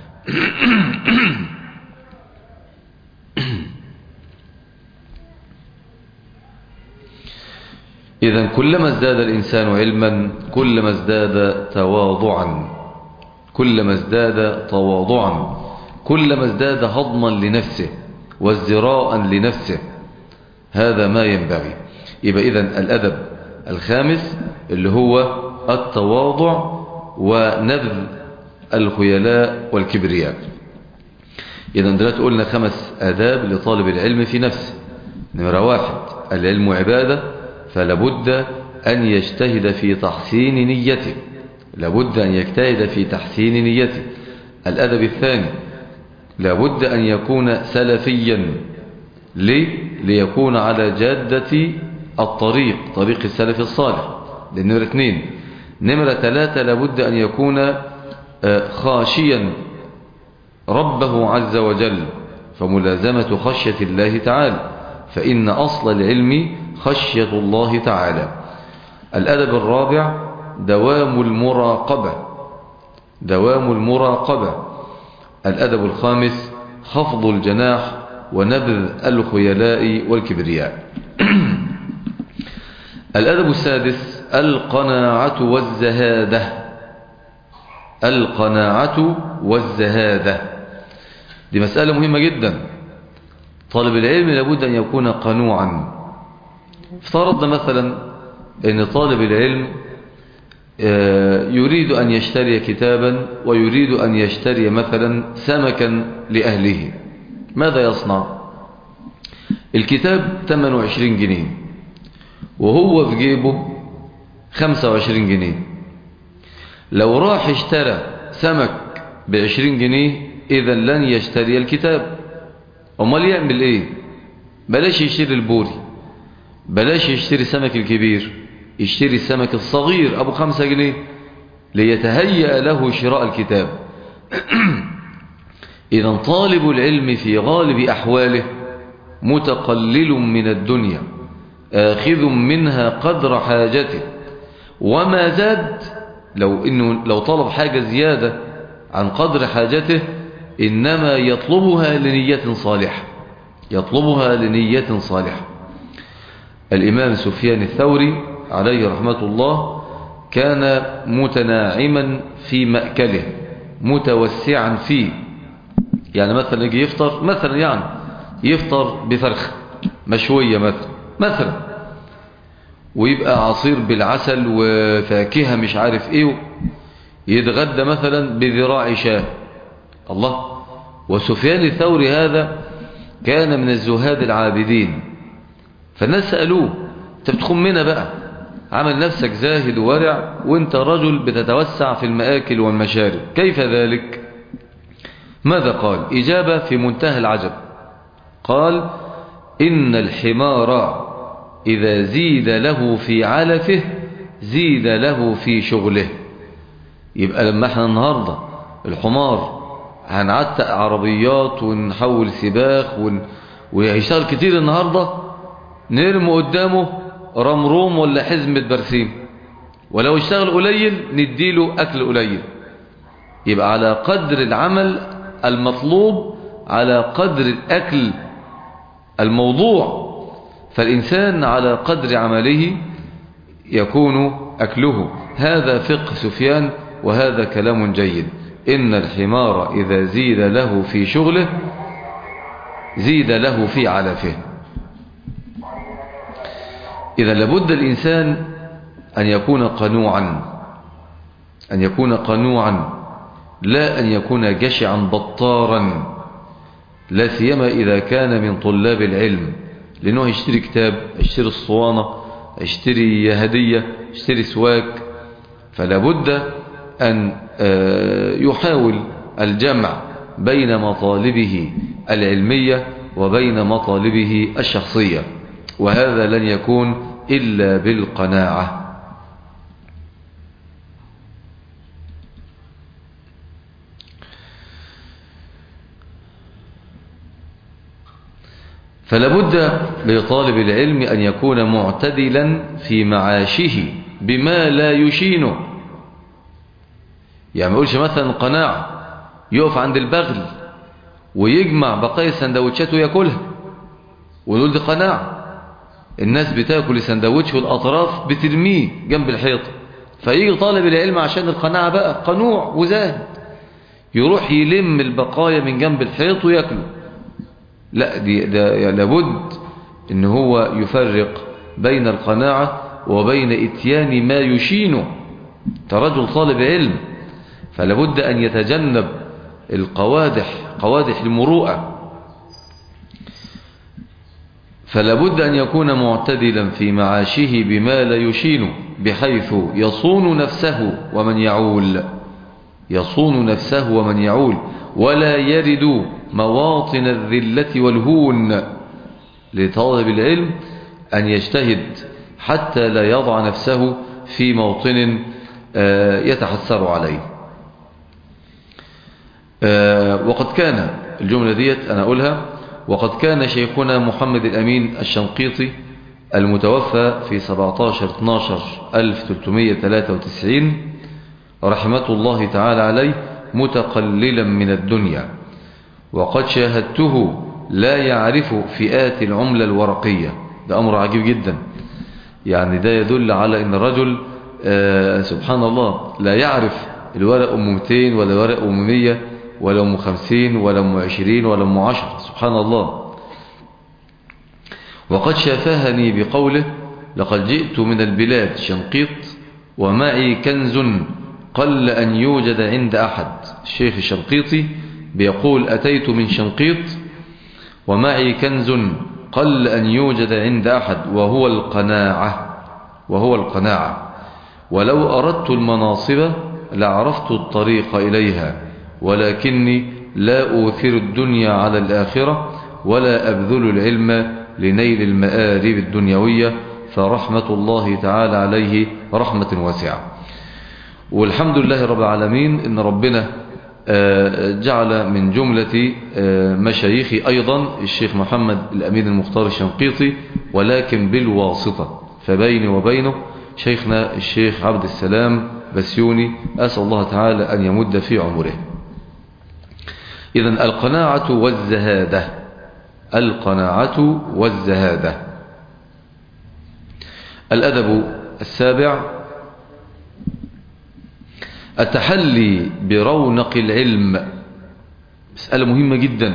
إذن كلما ازداد الإنسان علما كلما ازداد تواضعا كلما ازداد تواضعا كلما ازداد هضما لنفسه وازدراء لنفسه. هذا ما ينبغي. يبقى إذن الأدب الخامس اللي هو التواضع ونبذ الخيلاء والكبرياء. إذن دلوقتي قلنا خمس آداب لطالب العلم في نفسه. نمرة واحد: العلم عبادة، فلابد أن يجتهد في تحسين نيته لابد أن يجتهد في تحسين نيته. الأدب الثاني: لابد أن يكون سلفيا. ليه؟ ليكون على جادة الطريق، طريق السلف الصالح. نمرة اثنين. نمرة ثلاثة: لابد أن يكون خاشيا ربه عز وجل، فملازمة خشية الله تعالى، فإن أصل العلم خشية الله تعالى. الأدب الرابع: دوام المراقبة دوام المراقبة. الأدب الخامس: خفض الجناح ونبذ الخيلاء والكبرياء. الأدب السادس: القناعة والزهادة. القناعة والزهادة دي مسألة مهمة جدا. طالب العلم لابد أن يكون قنوعا. افترضنا مثلا أن طالب العلم يريد أن يشتري كتابا ويريد أن يشتري مثلا سمكا لأهله. ماذا يصنع؟ الكتاب ثمانية وعشرين جنيه وهو في جيبه خمسة وعشرين جنيه. لو راح اشترى سمك بعشرين جنيه إذا لن يشتري الكتاب. أمال يعمل إيه؟ بلاش يشتري البوري، بلاش يشتري السمك الكبير، يشتري السمك الصغير أبو خمسة جنيه. ليتهيأ له شراء الكتاب. إذا طالب العلم في غالب أحواله متقلل من الدنيا آخذ منها قدر حاجته، وما زاد لو, إنه لو طلب حاجة زيادة عن قدر حاجته إنما يطلبها لنية صالحة يطلبها لنية صالحة. الإمام سفيان الثوري عليه رحمة الله كان متناعما في مأكله متوسعا فيه. يعني مثلا يجي يفطر مثلا يعني يفطر بفرخ مشوية مثلا مثلا ويبقى عصير بالعسل وفاكهة مش عارف ايه، يتغدى مثلا بذراع شاه. الله. وسفيان الثوري هذا كان من الزهاد العابدين، فالناس سألوه انت بتخمنا بقى، عمل نفسك زاهد وورع وانت رجل بتتوسع في المآكل والمشارب، كيف ذلك؟ ماذا قال؟ إجابة في منتهى العجب. قال إن الحمار إذا زيد له في علفه زيد له في شغله. يبقى لما احنا النهاردة الحمار هنعتق عربيات ونحول سباخ ون... ويشتغل كتير النهاردة، نرمي قدامه رمروم ولا حزمة برسيم، ولو اشتغل قليل نديله أكل قليل. يبقى على قدر العمل المطلوب على قدر الأكل الموضوع، فالإنسان على قدر عمله يكون أكله. هذا فقه سفيان وهذا كلام جيد. إن الحمار إذا زيد له في شغله زيد له في علفه. إذا لابد الإنسان أن يكون قنوعا أن يكون قنوعا لا أن يكون جشعا بطارا، لا سيما إذا كان من طلاب العلم، لأنه يشتري كتاب، يشتري الصوانة، يشتري هدية، يشتري سواك. فلا بد أن يحاول الجمع بين مطالبه العلمية وبين مطالبه الشخصية، وهذا لن يكون إلا بالقناعة. فلا بد لطالب العلم أن يكون معتدلا في معاشه بما لا يشينه. يعني ما يقولش مثلا قناعة يقف عند البغل ويجمع بقايا السندوتشات ويأكلها ونقول دي قناعة. الناس بتاكل السندوتش والأطراف بترميه جنب الحيط، فيجي طالب العلم عشان القناعة بقى قنوع وزاهد يروح يلم البقايا من جنب الحيط ويأكله. لا، دي ده يعني لابد ان هو يفرق بين القناعة وبين اتيان ما يشينه. ترجل طالب علم فلابد ان يتجنب القوادح قوادح المروءة. فلابد ان يكون معتدلا في معاشه بما لا يشينه، بحيث يصون نفسه ومن يعول يصون نفسه ومن يعول ولا يرد مواطن الذلة والهون. لطالب العلم أن يجتهد حتى لا يضع نفسه في موطن يتحسر عليه. وقد كان الجملة ديت أنا أقولها وقد كان شيخنا محمد الأمين الشنقيطي المتوفى في سبعة عشر اثنا عشر ألف وثلاثمائة وثلاثة وتسعين رحمة الله تعالى عليه متقللا من الدنيا، وقد شاهدته لا يعرف فئات العملة الورقية. ده أمر عجيب جدا. يعني ده يدل على أن الرجل آه سبحان الله لا يعرف الورق أم مئتين ولا ورق أم مية ولا أم خمسين ولا أم عشرين ولا أم عشر، سبحان الله. وقد شافهني بقوله: لقد جئت من البلاد شنقيط ومعي كنز قل أن يوجد عند أحد. الشيخ الشنقيطي بيقول: أتيت من شنقيط ومعي كنز قل أن يوجد عند أحد وهو القناعة وهو القناعة ولو أردت المناصب لعرفت الطريق إليها، ولكني لا أوثر الدنيا على الآخرة ولا أبذل العلم لنيل المآرب الدنيوية، فرحمة الله تعالى عليه رحمة واسعة. والحمد لله رب العالمين إن ربنا جعل من جملة مشايخي أيضا الشيخ محمد الأمين المختار الشنقيطي، ولكن بالواسطة، فبيني وبينه شيخنا الشيخ عبد السلام بسيوني، أسأل الله تعالى أن يمد في عمره. إذن القناعة والزهادة، القناعة والزهادة. الأدب السابع التحلي برونق العلم. مسألة مهمة جدا،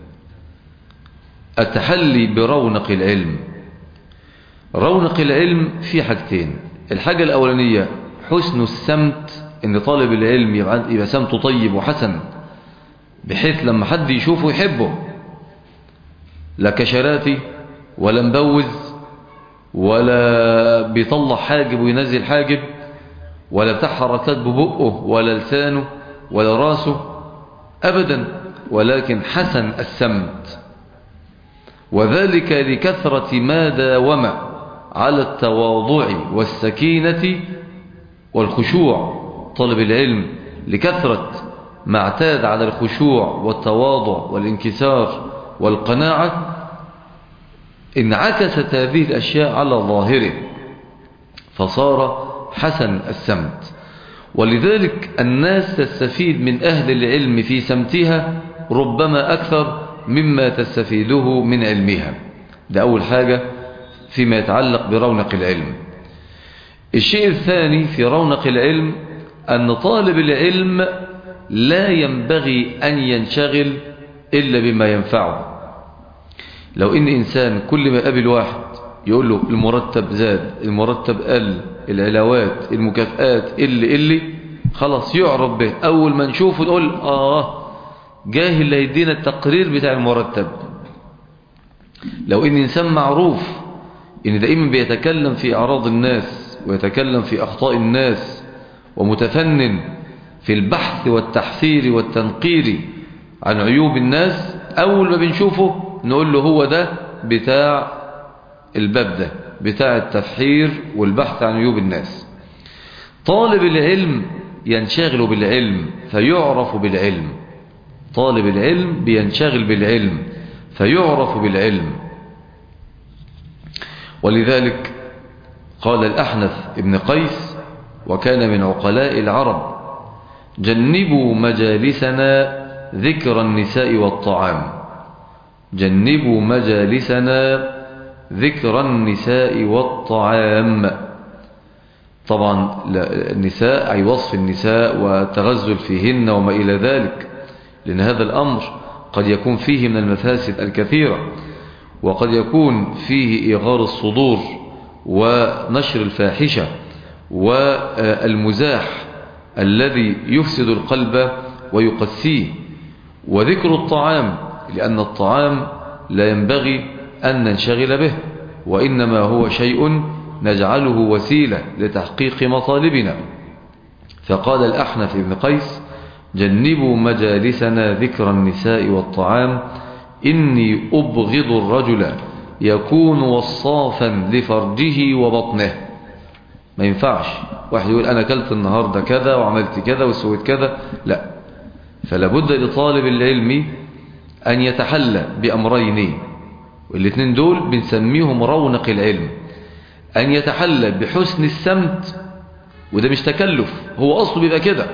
التحلي برونق العلم. رونق العلم في حاجتين. الحاجة الأولانية حسن السمت، إن طالب العلم يبقى سمته طيب وحسن، بحيث لما حد يشوفه يحبه، لا كشراتي ولا مبوز ولا بيطلع حاجب وينزل حاجب ولا بتاع حركات ببقه ولا لسانه ولا راسه أبدا، ولكن حسن السمت، وذلك لكثرة ما داوم على التواضع والسكينة والخشوع. طالب العلم لكثرة ما اعتاد على الخشوع والتواضع والانكسار والقناعة انعكست هذه الأشياء على ظاهره فصار حسن السمت. ولذلك الناس تستفيد من أهل العلم في سمتها ربما أكثر مما تستفيده من علمها. ده أول حاجة فيما يتعلق برونق العلم. الشيء الثاني في رونق العلم أن طالب العلم لا ينبغي أن ينشغل إلا بما ينفعه. لو إن إنسان كل ما قابل واحد يقول له المرتب زاد، المرتب قل، العلاوات، المكافآت اللي اللي خلاص يعرف به. أول ما نشوفه نقول آه جاه اللي هيدينا التقرير بتاع المرتب. لو إن إنسان معروف إن دائما بيتكلم في أعراض الناس ويتكلم في أخطاء الناس ومتفنن في البحث والتحذير والتنقير عن عيوب الناس، أول ما بنشوفه نقول له هو ده بتاع الباب ده، بتاع التفحير والبحث عن عيوب الناس. طالب العلم ينشغل بالعلم فيعرف بالعلم، طالب العلم بينشغل بالعلم فيعرف بالعلم. ولذلك قال الأحنف ابن قيس وكان من عقلاء العرب: جنبوا مجالسنا ذكر النساء والطعام، جنبوا مجالسنا ذكر النساء والطعام. طبعا النساء أي وصف النساء والتغزل فيهن وما إلى ذلك، لأن هذا الأمر قد يكون فيه من المفاسد الكثيرة، وقد يكون فيه إيغار الصدور ونشر الفاحشة والمزاح الذي يفسد القلب ويقسيه. وذكر الطعام لأن الطعام لا ينبغي أن ننشغل به، وإنما هو شيء نجعله وسيلة لتحقيق مطالبنا. فقال الأحنف بن قيس: جنبوا مجالسنا ذكر النساء والطعام، إني أبغض الرجل يكون وصافا لفرجه وبطنه. ما ينفعش واحد يقول أنا أكلت النهاردة كذا وعملت كذا وسويت كذا، لا. فلابد لطالب العلم أن يتحلى بأمرين، والاثنين دول بنسميهم رونق العلم: أن يتحلى بحسن السمت، وده مش تكلف، هو أصله بيبقى كده،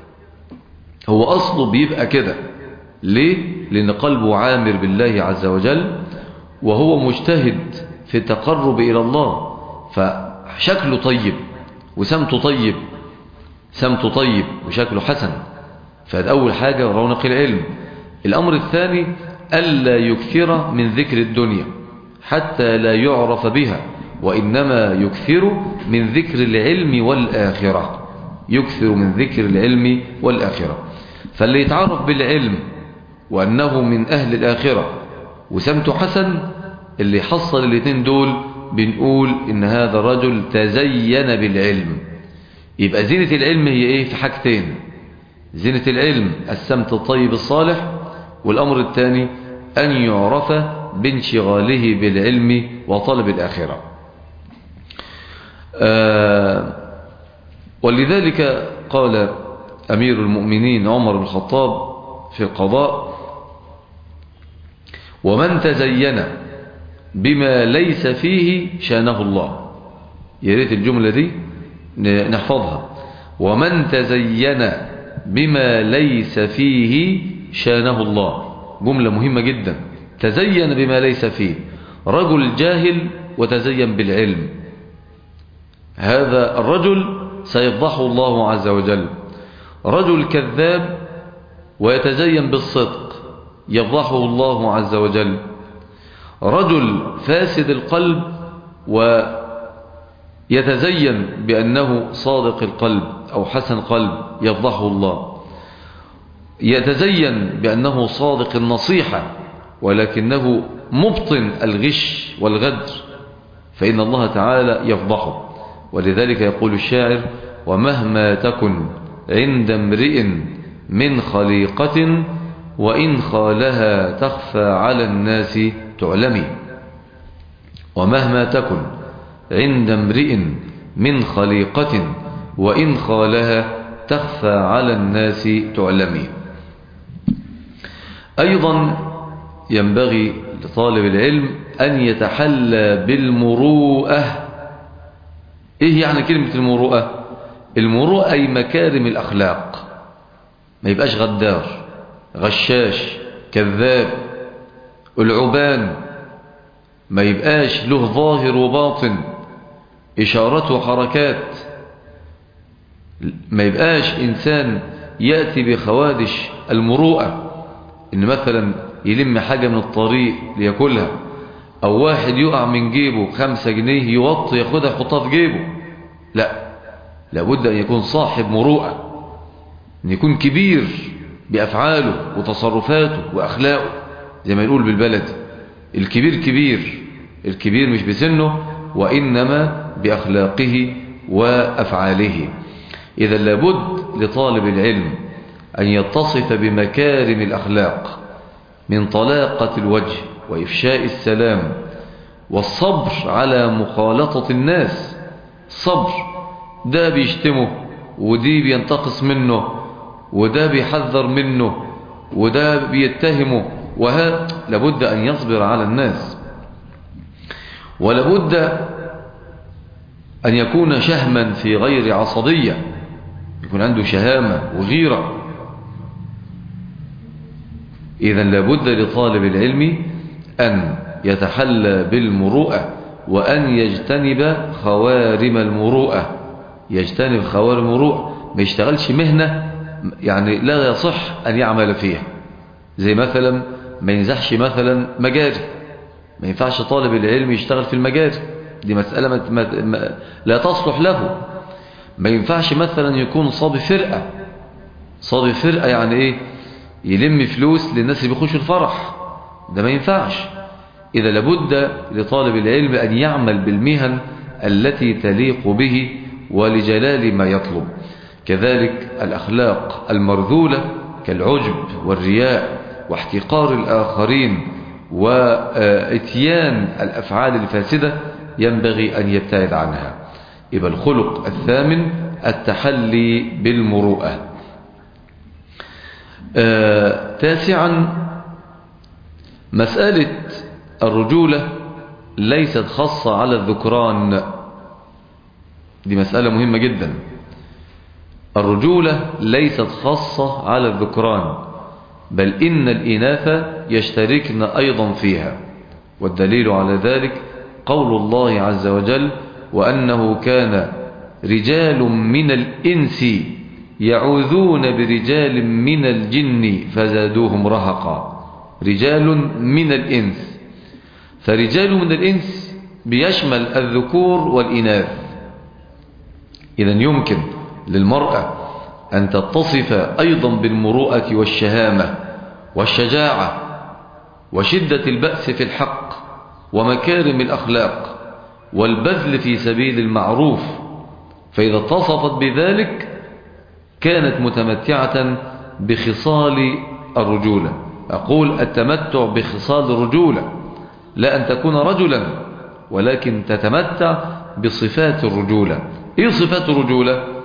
هو أصله بيبقى كده. ليه؟ لأن قلبه عامر بالله عز وجل، وهو مجتهد في التقرب إلى الله، فشكله طيب وسمته طيب، سمته طيب وشكله حسن. فهذا أول حاجة رونق العلم. الأمر الثاني ألا يكثر من ذكر الدنيا حتى لا يعرف بها، وإنما يكثر من ذكر العلم والآخرة، يكثر من ذكر العلم والآخرة. فاللي يتعرف بالعلم وأنه من أهل الآخرة وسمته حسن، اللي حصل الاثنين دول بنقول إن هذا الرجل تزين بالعلم. يبقى زينة العلم هي إيه؟ في حاجتين: زينة العلم السمت الطيب الصالح، والأمر الثاني أن يعرف بانشغاله بالعلم وطلب الآخرة. آه ولذلك قال أمير المؤمنين عمر بن الخطاب في القضاء: ومن تزين بما ليس فيه شانه الله. يا ريت الجملة دي نحفظها: ومن تزين بما ليس فيه شانه الله. جملة مهمة جدا. تزين بما ليس فيه، رجل جاهل وتزين بالعلم، هذا الرجل سيفضحه الله عز وجل. رجل كذاب ويتزين بالصدق، يفضحه الله عز وجل. رجل فاسد القلب ويتزين بأنه صادق القلب أو حسن قلب، يفضحه الله. يتزين بأنه صادق النصيحة ولكنه مبطن الغش والغدر، فإن الله تعالى يفضحه. ولذلك يقول الشاعر: ومهما تكن عند امرئ من خليقة وإن خالها تخفى على الناس تعلمي. ومهما تكن عند امرئ من خليقة وإن خالها تخفى على الناس تعلمي. أيضا ينبغي لطالب العلم أن يتحلى بالمروءة. إيه يعني كلمة المروءة؟ المروءة أي مكارم الأخلاق، ما يبقاش غدار، غشاش، كذاب، العبان، ما يبقاش له ظاهر وباطن، إشارات وحركات، ما يبقاش إنسان يأتي بخوادش المروءة، إن مثلا يلم حاجة من الطريق ليأكلها، أو واحد يقع من جيبه خمسة جنيه يوطي ياخدها يحطها في جيبه. لا، لابد أن يكون صاحب مروءة، أن يكون كبير بأفعاله وتصرفاته وأخلاقه، زي ما يقول بالبلد: الكبير كبير، الكبير مش بسنه وإنما بأخلاقه وأفعاله. إذا لابد لطالب العلم أن يتصف بمكارم الأخلاق، من طلاقة الوجه وإفشاء السلام والصبر على مخالطة الناس. صبر، ده بيشتمه ودي بينتقص منه وده بيحذر منه وده بيتهمه، وهذا لابد أن يصبر على الناس. ولابد أن يكون شهما في غير عصبية، يكون عنده شهامة وغيرة. إذا لابد لطالب العلم أن يتحلى بالمروءة وأن يجتنب خوارم المروءة. يجتنب خوارم المروءة، ما يشتغلش مهنة يعني لا يصح أن يعمل فيها، زي مثلا ما ينزحش مثلا مجاري، ما ينفعش طالب العلم يشتغل في المجاري، دي مسألة ما ما ما لا تصلح له. ما ينفعش مثلا يكون صابي فرقة. صابي فرقة يعني إيه؟ يلم فلوس للناس اللي بيخشوا الفرح، ده ما ينفعش. إذا لابد لطالب العلم أن يعمل بالمهن التي تليق به ولجلال ما يطلب. كذلك الأخلاق المرذولة كالعجب والرياء واحتقار الآخرين وإتيان الأفعال الفاسدة ينبغي أن يبتعد عنها. يبقى الخلق الثامن التحلي بالمروءة. آه تاسعا، مسألة الرجولة ليست خاصة على الذكران، دي مسألة مهمة جدا. الرجولة ليست خاصة على الذكران، بل إن الإناث يشتركن أيضا فيها. والدليل على ذلك قول الله عز وجل: وأنه كان رجال من الإنس يعوذون برجال من الجن فزادوهم رهقا. رجال من الإنس، فرجال من الإنس بيشمل الذكور والإناث. إذن يمكن للمرأة أن تتصف أيضا بالمروءة والشهامة والشجاعة وشدة البأس في الحق ومكارم الأخلاق والبذل في سبيل المعروف، فإذا اتصفت بذلك كانت متمتعة بخصال الرجولة. أقول التمتع بخصال الرجولة، لا أن تكون رجلا، ولكن تتمتع بصفات الرجولة. إيه صفات الرجولة؟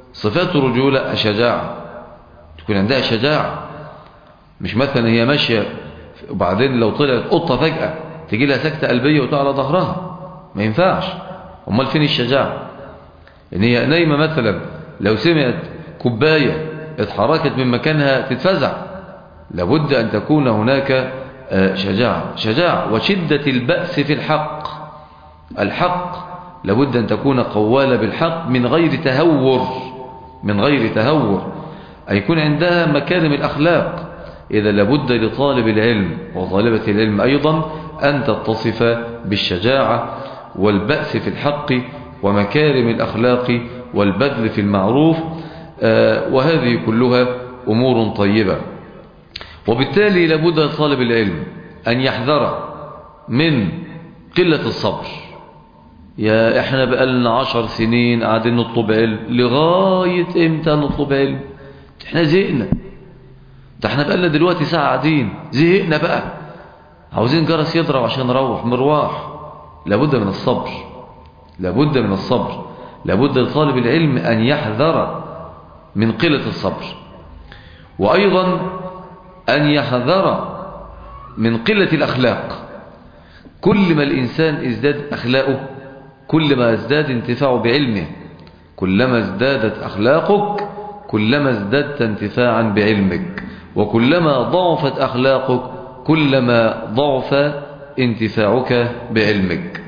صفات الرجولة الشجاعة، تكون عندها شجاعة، مش مثلا هي ماشية وبعدين لو طلعت قطة فجأة تجي لها سكتة قلبية وتقع على ظهرها، ما ينفعش. امال فين الشجاعة؟ ان هي نايمة مثلا لو سمعت كوباية اتحركت من مكانها تتفزع، لابد ان تكون هناك شجاعة. شجاعة وشدة البأس في الحق، الحق لابد ان تكون قوالة بالحق من غير تهور، من غير تهور، أن يكون عندها مكارم الأخلاق. إذا لابد لطالب العلم وطالبة العلم أيضا أن تتصف بالشجاعة والبأس في الحق ومكارم الأخلاق والبذل في المعروف، وهذه كلها أمور طيبة. وبالتالي لابد لطالب العلم أن يحذر من قلة الصبر. يا إحنا بقالنا عشر سنين قاعدين نطلب علم، لغاية إمتى نطلب علم؟ إحنا زهقنا، ده إحنا بقالنا دلوقتي ساعة قاعدين، زهقنا بقى، عاوزين جرس يضرب عشان نروح مرواح. لابد من الصبر، لابد من الصبر، لابد لطالب العلم أن يحذر من قلة الصبر، وأيضا أن يحذر من قلة الأخلاق. كل ما الإنسان ازداد أخلاقه كل ما ازداد انتفاعه بعلمه، كلما ازدادت أخلاقك كلما ازددت انتفاعا بعلمك، وكلما ضعفت أخلاقك كلما ضعف انتفاعك بعلمك.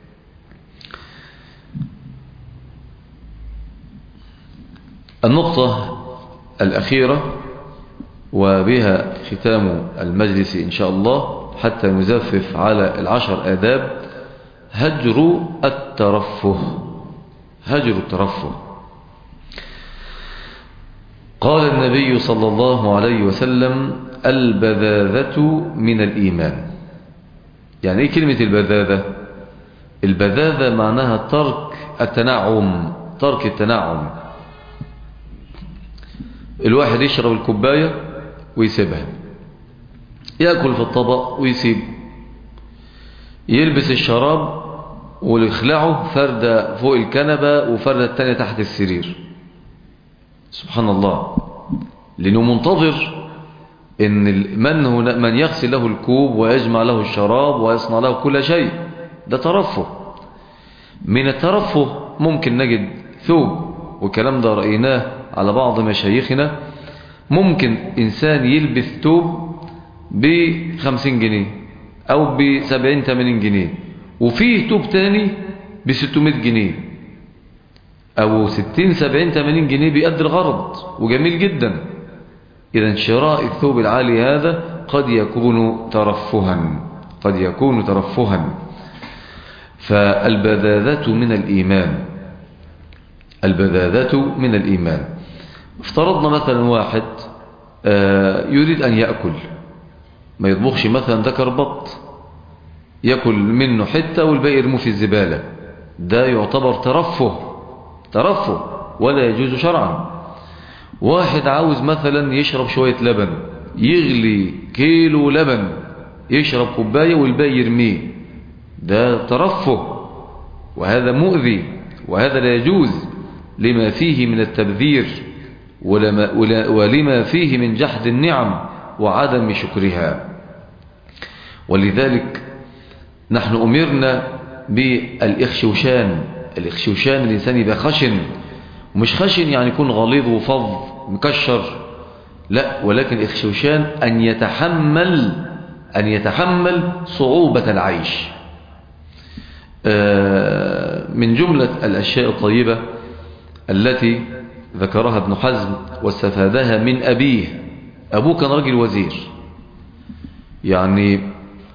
النقطة الأخيرة وبها ختام المجلس إن شاء الله حتى نزفف على العشر آداب: هجر الترفه. هجر الترفه. قال النبي صلى الله عليه وسلم: البذاذة من الإيمان. يعني إيه كلمة البذاذة؟ البذاذة معناها ترك التنعم، ترك التنعم. الواحد يشرب الكوباية ويسيبها، يأكل في الطبق ويسيب، يلبس الشراب ويخلعه فردة فوق الكنبة وفردة التانية تحت السرير. سبحان الله، لأنه منتظر إن من, هنا من يغسل له الكوب ويجمع له الشراب ويصنع له كل شيء. ده ترفه. من الترفه ممكن نجد ثوب، والكلام ده رأيناه على بعض مشايخنا. ممكن إنسان يلبس ثوب بخمسين جنيه أو بسبعين تمانين جنيه، وفيه ثوب تاني بستمائة جنيه أو ستين سبعين تمانين جنيه، بيقدر الغرض وجميل جدا. إذا شراء الثوب العالي هذا قد يكون ترفها، قد يكون ترفها. فالبذاذة من الإيمان، البذاذة من الإيمان. افترضنا مثلا واحد يريد أن يأكل، ما يطبخش مثلا ذكر بط، يأكل منه حتة والباقي يرموه في الزبالة، ده يعتبر ترفه، ترفه ولا يجوز شرعا. واحد عاوز مثلا يشرب شوية لبن، يغلي كيلو لبن، يشرب كوباية والباقي يرميه، ده ترفه، وهذا مؤذي، وهذا لا يجوز لما فيه من التبذير ولما, ولما فيه من جحد النعم وعدم شكرها. ولذلك نحن أمرنا بالإخشوشان. الإخشوشان الإنسان يبقى خشن، ومش خشن يعني يكون غليظ وفظ مكشر، لا، ولكن إخشوشان أن يتحمل أن يتحمل صعوبة العيش. من جملة الأشياء الطيبة التي ذكرها ابن حزم واستفادها من أبيه. أبوه كان راجل وزير، يعني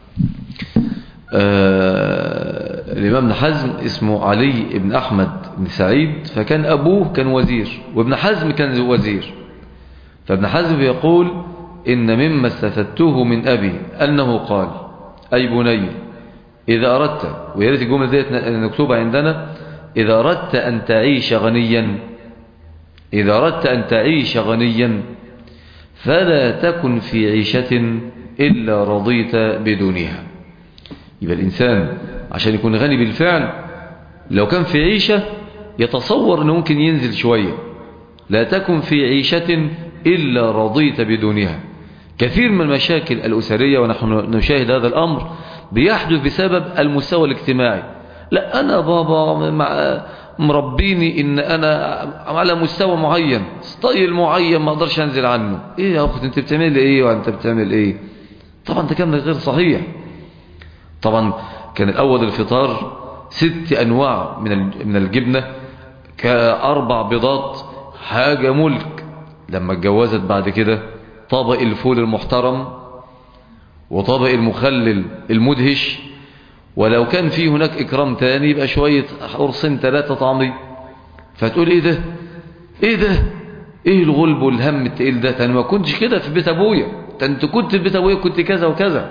آه الإمام ابن حزم اسمه علي بن أحمد بن سعيد، فكان أبوه كان وزير وابن حزم كان وزير. فابن حزم يقول: إن مما استفدته من أبي أنه قال: أي بني إذا أردت، ويا ريت الجملة ديت نكتبها عندنا، إذا أردت أن تعيش غنيا، إذا أردت أن تعيش غنيا فلا تكن في عيشة إلا رضيت بدونها. يبقى الإنسان عشان يكون غني بالفعل، لو كان في عيشة يتصور أنه ممكن ينزل شوية، لا تكن في عيشة إلا رضيت بدونها. كثير من المشاكل الأسرية ونحن نشاهد هذا الأمر بيحدث بسبب المستوى الاجتماعي. لا أنا بابا مع مربيني إن أنا على مستوى معين، ستايل معين ما أقدرش أنزل عنه. إيه يا أخت أنت بتعمل إيه وأنت بتعمل إيه؟ طبعا ده كان غير صحيح. طبعا كان الأول الفطار ست أنواع من من الجبنة، كأربع بيضات، حاجة ملك. لما اتجوزت بعد كده طبق الفول المحترم وطبق المخلل المدهش، ولو كان في هناك إكرام تاني يبقى شوية قرصين ثلاثة طعمي. فتقول إيه ده إيه ده إيه الغلب والهم التقيل ده؟ أنا ما كنتش كده في بيت أبويا، أنت كنت في بيت أبويا كنت كذا وكذا.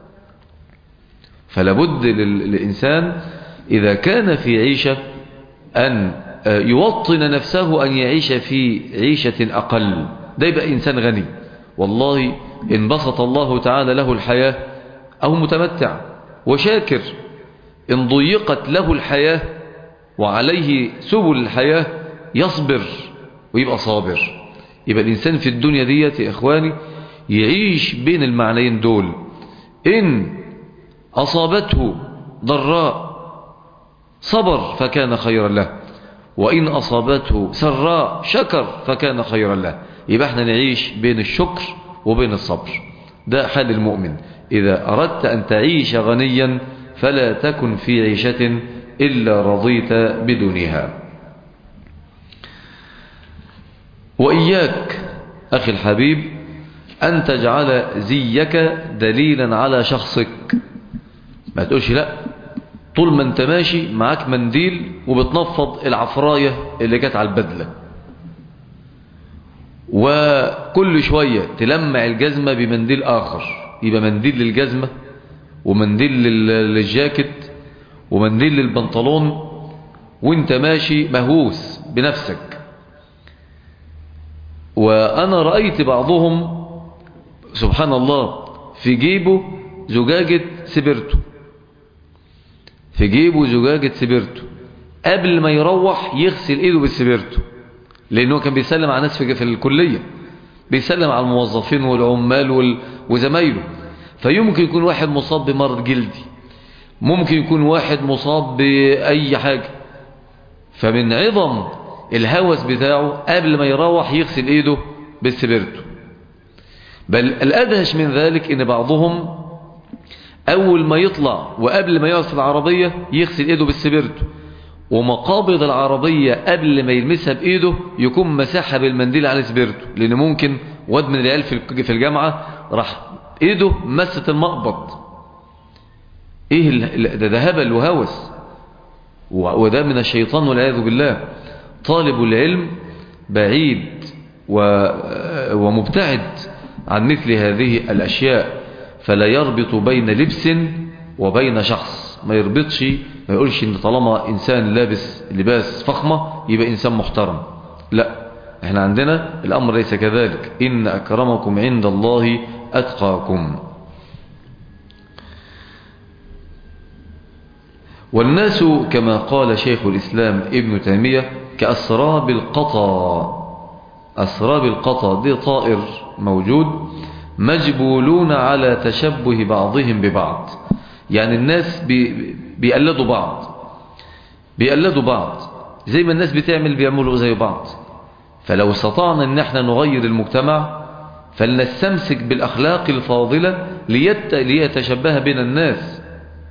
فلابد للإنسان إذا كان في عيشة أن يوطن نفسه أن يعيش في عيشة أقل. ده يبقى إنسان غني والله إن بسط الله تعالى له الحياة أو متمتع وشاكر. إن ضيقت له الحياة وعليه سبل الحياة يصبر ويبقى صابر. يبقى الإنسان في الدنيا ديت يا إخواني يعيش بين المعنيين دول. إن أصابته ضراء صبر فكان خيرا له، وإن أصابته سراء شكر فكان خيرا له. يبقى احنا نعيش بين الشكر وبين الصبر. ده حال المؤمن. إذا أردت أن تعيش غنيا فلا تكن في عيشة إلا رضيت بدونها. وإياك أخي الحبيب أن تجعل زيك دليلا على شخصك. ما تقولش لا طول ما انت ماشي معاك منديل وبتنفض العفراية اللي جت على البدلة، وكل شوية تلمع الجزمة بمنديل آخر، يبقى منديل للجزمة ومنديل للجاكيت ومنديل للبنطلون، وانت ماشي مهووس بنفسك. وأنا رأيت بعضهم سبحان الله في جيبه زجاجة سبرتو، في جيبه زجاجة سبرتو، قبل ما يروح يغسل ايده بالسبرتو، لأنه كان بيسلم على ناس في الكلية، بيسلم على الموظفين والعمال وال... وزمايله. فيمكن يكون واحد مصاب بمرض جلدي، ممكن يكون واحد مصاب بأي حاجة، فمن عظم الهوس بتاعه قبل ما يروح يغسل ايده بالسبرتو. بل الأدهش من ذلك ان بعضهم أول ما يطلع وقبل ما يقعد في العربية يغسل ايده بالسبرتو، ومقابض العربية قبل ما يلمسها بإيده يكون مسحها بالمنديل على سبرتو، لأن ممكن واد من العيال في الجامعة راح إيده مست المقبض. إيه ده؟ ده هبل وهوس، وده من الشيطان والعياذ بالله. طالب العلم بعيد ومبتعد عن مثل هذه الأشياء، فلا يربط بين لبس وبين شخص. ما يربطش، ما يقولش ان طالما انسان لابس لباس فخمة يبقى انسان محترم. لا، احنا عندنا الامر ليس كذلك. ان اكرمكم عند الله اتقاكم. والناس كما قال شيخ الاسلام ابن تيمية كأسراب القطا. أسراب القطا دي طائر موجود، مجبولون على تشبه بعضهم ببعض. يعني الناس بي بيقلدوا بعض بيقلدوا بعض زي ما الناس بتعمل بيعملوا زي بعض. فلو استطعنا ان احنا نغير المجتمع فلنستمسك بالاخلاق الفاضلة ليت ليتشبه بين الناس.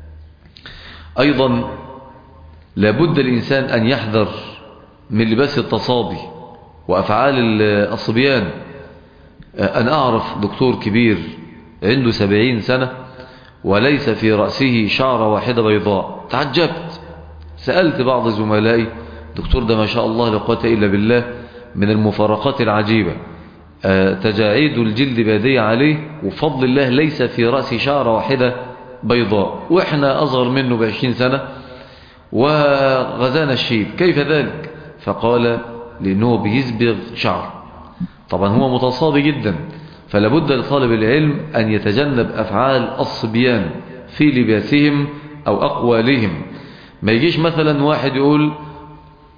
ايضا لابد الانسان ان يحذر من لباس التصابي وافعال الصبيان. انا اعرف دكتور كبير عنده سبعين سنة وليس في رأسه شعرة واحدة بيضاء. تعجبت، سألت بعض زملائي، دكتور ده ما شاء الله لا قوة إلا بالله من المفارقات العجيبة، تجاعيد الجلد بادية عليه وفضل الله ليس في رأسه شعرة واحدة بيضاء، وإحنا أصغر منه بعشرين سنة وغزانا الشيب. كيف ذلك؟ فقال لأنه بيزبغ شعر. طبعا هو متصابي جدا. فلابد لطالب العلم أن يتجنب أفعال الصبيان في لباسهم أو أقوالهم. ما يجيش مثلا واحد يقول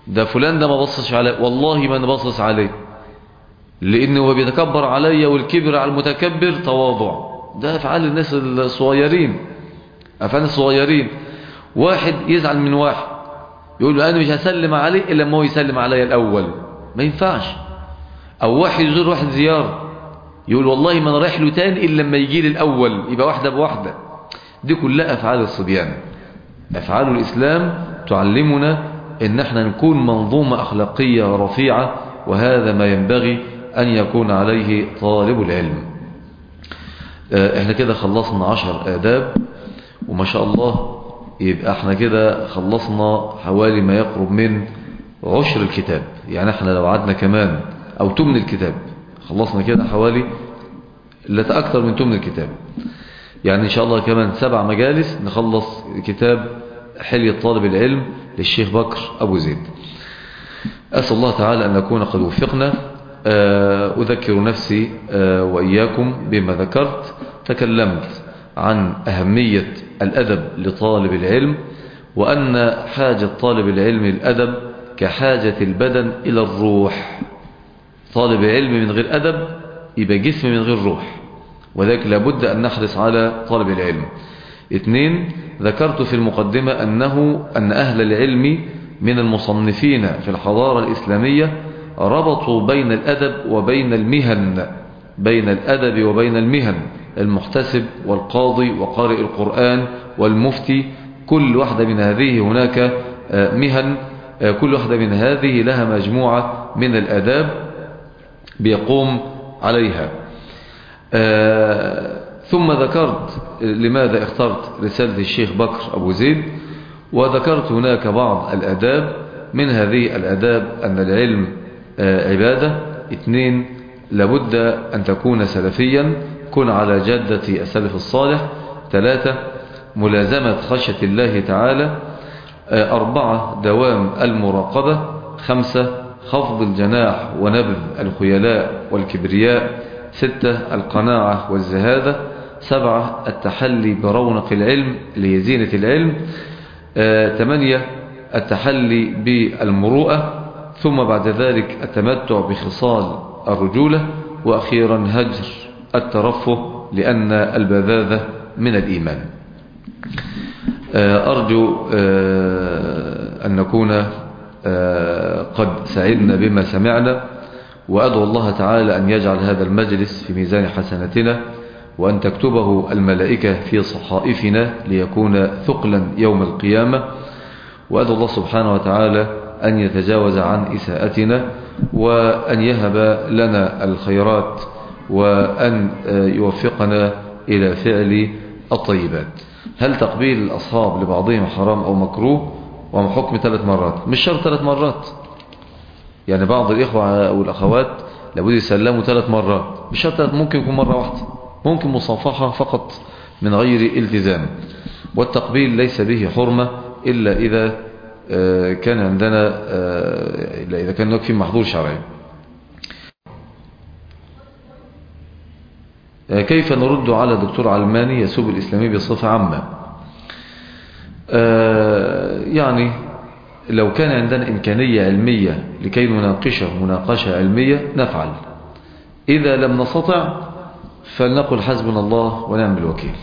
ده فلان ده ما بصش عليه، والله ما نبصص عليه، لأنه هو بيتكبر علي، والكبر على المتكبر تواضع. ده أفعال الناس الصغيرين، أفعال الصغيرين. واحد يزعل من واحد يقول له أنا مش هسلم عليه إلا ما هو يسلم علي الأول، ما ينفعش. أو واحد يزور واحد زيارة يقول والله ما أنا رايح له تاني إلا لما يجي لي الأول، يبقى واحدة بواحدة. دي كلها أفعال الصبيان. أفعال الإسلام تعلمنا إن احنا نكون منظومة أخلاقية رفيعة، وهذا ما ينبغي أن يكون عليه طالب العلم. احنا كده خلصنا عشر آداب، وما شاء الله يبقى احنا كده خلصنا حوالي ما يقرب من عشر الكتاب. يعني احنا لو عدنا كمان او تمن الكتاب خلصنا كده حوالي لا أكثر من تمن الكتاب. يعني ان شاء الله كمان سبع مجالس نخلص كتاب حلية طالب العلم للشيخ بكر أبو زيد. أسأل الله تعالى أن نكون قد وفقنا. أذكر نفسي وإياكم بما ذكرت. تكلمت عن أهمية الأدب لطالب العلم، وأن حاجة طالب العلم الأدب كحاجة البدن إلى الروح. طالب علم من غير أدب يبقى جسم من غير روح، وذلك لابد أن نحرص على طالب العلم. اثنين، ذكرت في المقدمة أنه أن أهل العلم من المصنفين في الحضارة الإسلامية ربطوا بين الأدب وبين المهن، بين الأدب وبين المهن. المحتسب والقاضي وقارئ القرآن والمفتي، كل واحدة من هذه هناك مهن، كل واحدة من هذه لها مجموعة من الآداب بيقوم عليها. ثم ذكرت لماذا اخترت رسالة الشيخ بكر أبو زيد، وذكرت هناك بعض الآداب. من هذه الآداب أن العلم عبادة. اثنين، لابد أن تكون سلفيا، كن على جادة السلف الصالح. ثلاثة، ملازمة خشية الله تعالى. أربعة، دوام المراقبة. خمسة، خفض الجناح ونبذ الخيلاء والكبرياء. ستة، القناعة والزهادة. سبعة، التحلي برونق العلم لزينة العلم. ثمانية، التحلي بالمروءة. ثم بعد ذلك التمتع بخصال الرجولة. وأخيرا هجر الترفه، لأن البذاذة من الإيمان. أرجو أن نكون قد سعدنا بما سمعنا، وأدعو الله تعالى أن يجعل هذا المجلس في ميزان حسناتنا، وأن تكتبه الملائكة في صحائفنا ليكون ثقلا يوم القيامة. وأدعو الله سبحانه وتعالى أن يتجاوز عن إساءتنا، وأن يهب لنا الخيرات، وأن يوفقنا إلى فعل الطيبات. هل تقبيل الأصحاب لبعضهم حرام أو مكروه؟ وما حكم ثلاث مرات؟ مش شرط ثلاث مرات، يعني بعض الإخوة والأخوات لابد يسلموا ثلاث مرات، مش شرط، ممكن يكون مرة واحدة، ممكن مصافحة فقط من غير التزام. والتقبيل ليس به حرمة إلا إذا كان عندنا، إلا إذا كان هناك في محظور شرعي. كيف نرد على دكتور علماني يسوب الإسلامي بصفة عامة؟ يعني لو كان عندنا إمكانية علمية لكي نناقشه مناقشة علمية نفعل، إذا لم نستطع فلنقل حسبنا الله ونعم الوكيل.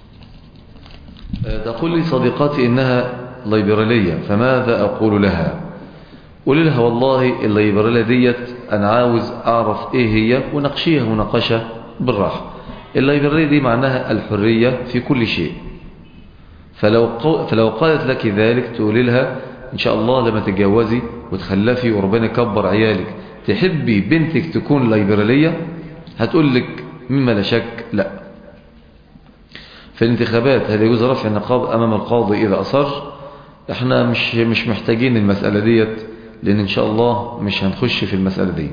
تقول لي صديقاتي إنها ليبرالية، فماذا أقول لها؟ قول لها والله الليبرالية ديت أنا عاوز أعرف إيه هي، ونقشيها مناقشة بالراحة. الليبرالية دي معناها الحرية في كل شيء. فلو فلو قالت لك ذلك تقول لها إن شاء الله لما تتجوزي وتخلفي وربنا يكبر عيالك تحبي بنتك تكون ليبرالية؟ هتقول لك مما لا شك لا. في الانتخابات هل يجوز رفع النقاب أمام القاضي إذا أصر؟ احنا مش مش محتاجين المسألة ديت، لأن إن شاء الله مش هنخش في المسألة دي.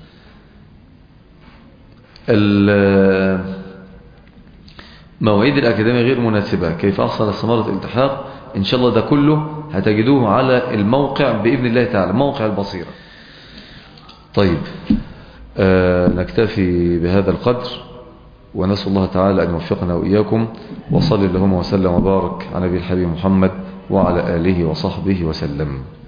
مواعيد الأكاديمية غير مناسبة، كيف أحصل ثمرة الالتحاق؟ إن شاء الله ده كله هتجدوه على الموقع بإذن الله تعالى، موقع البصيرة. طيب آه نكتفي بهذا القدر، ونسأل الله تعالى أن يوفقنا وإياكم. وصلى اللهم وسلم وبارك على نبي الحبيب محمد وعلى آله وصحبه وسلم.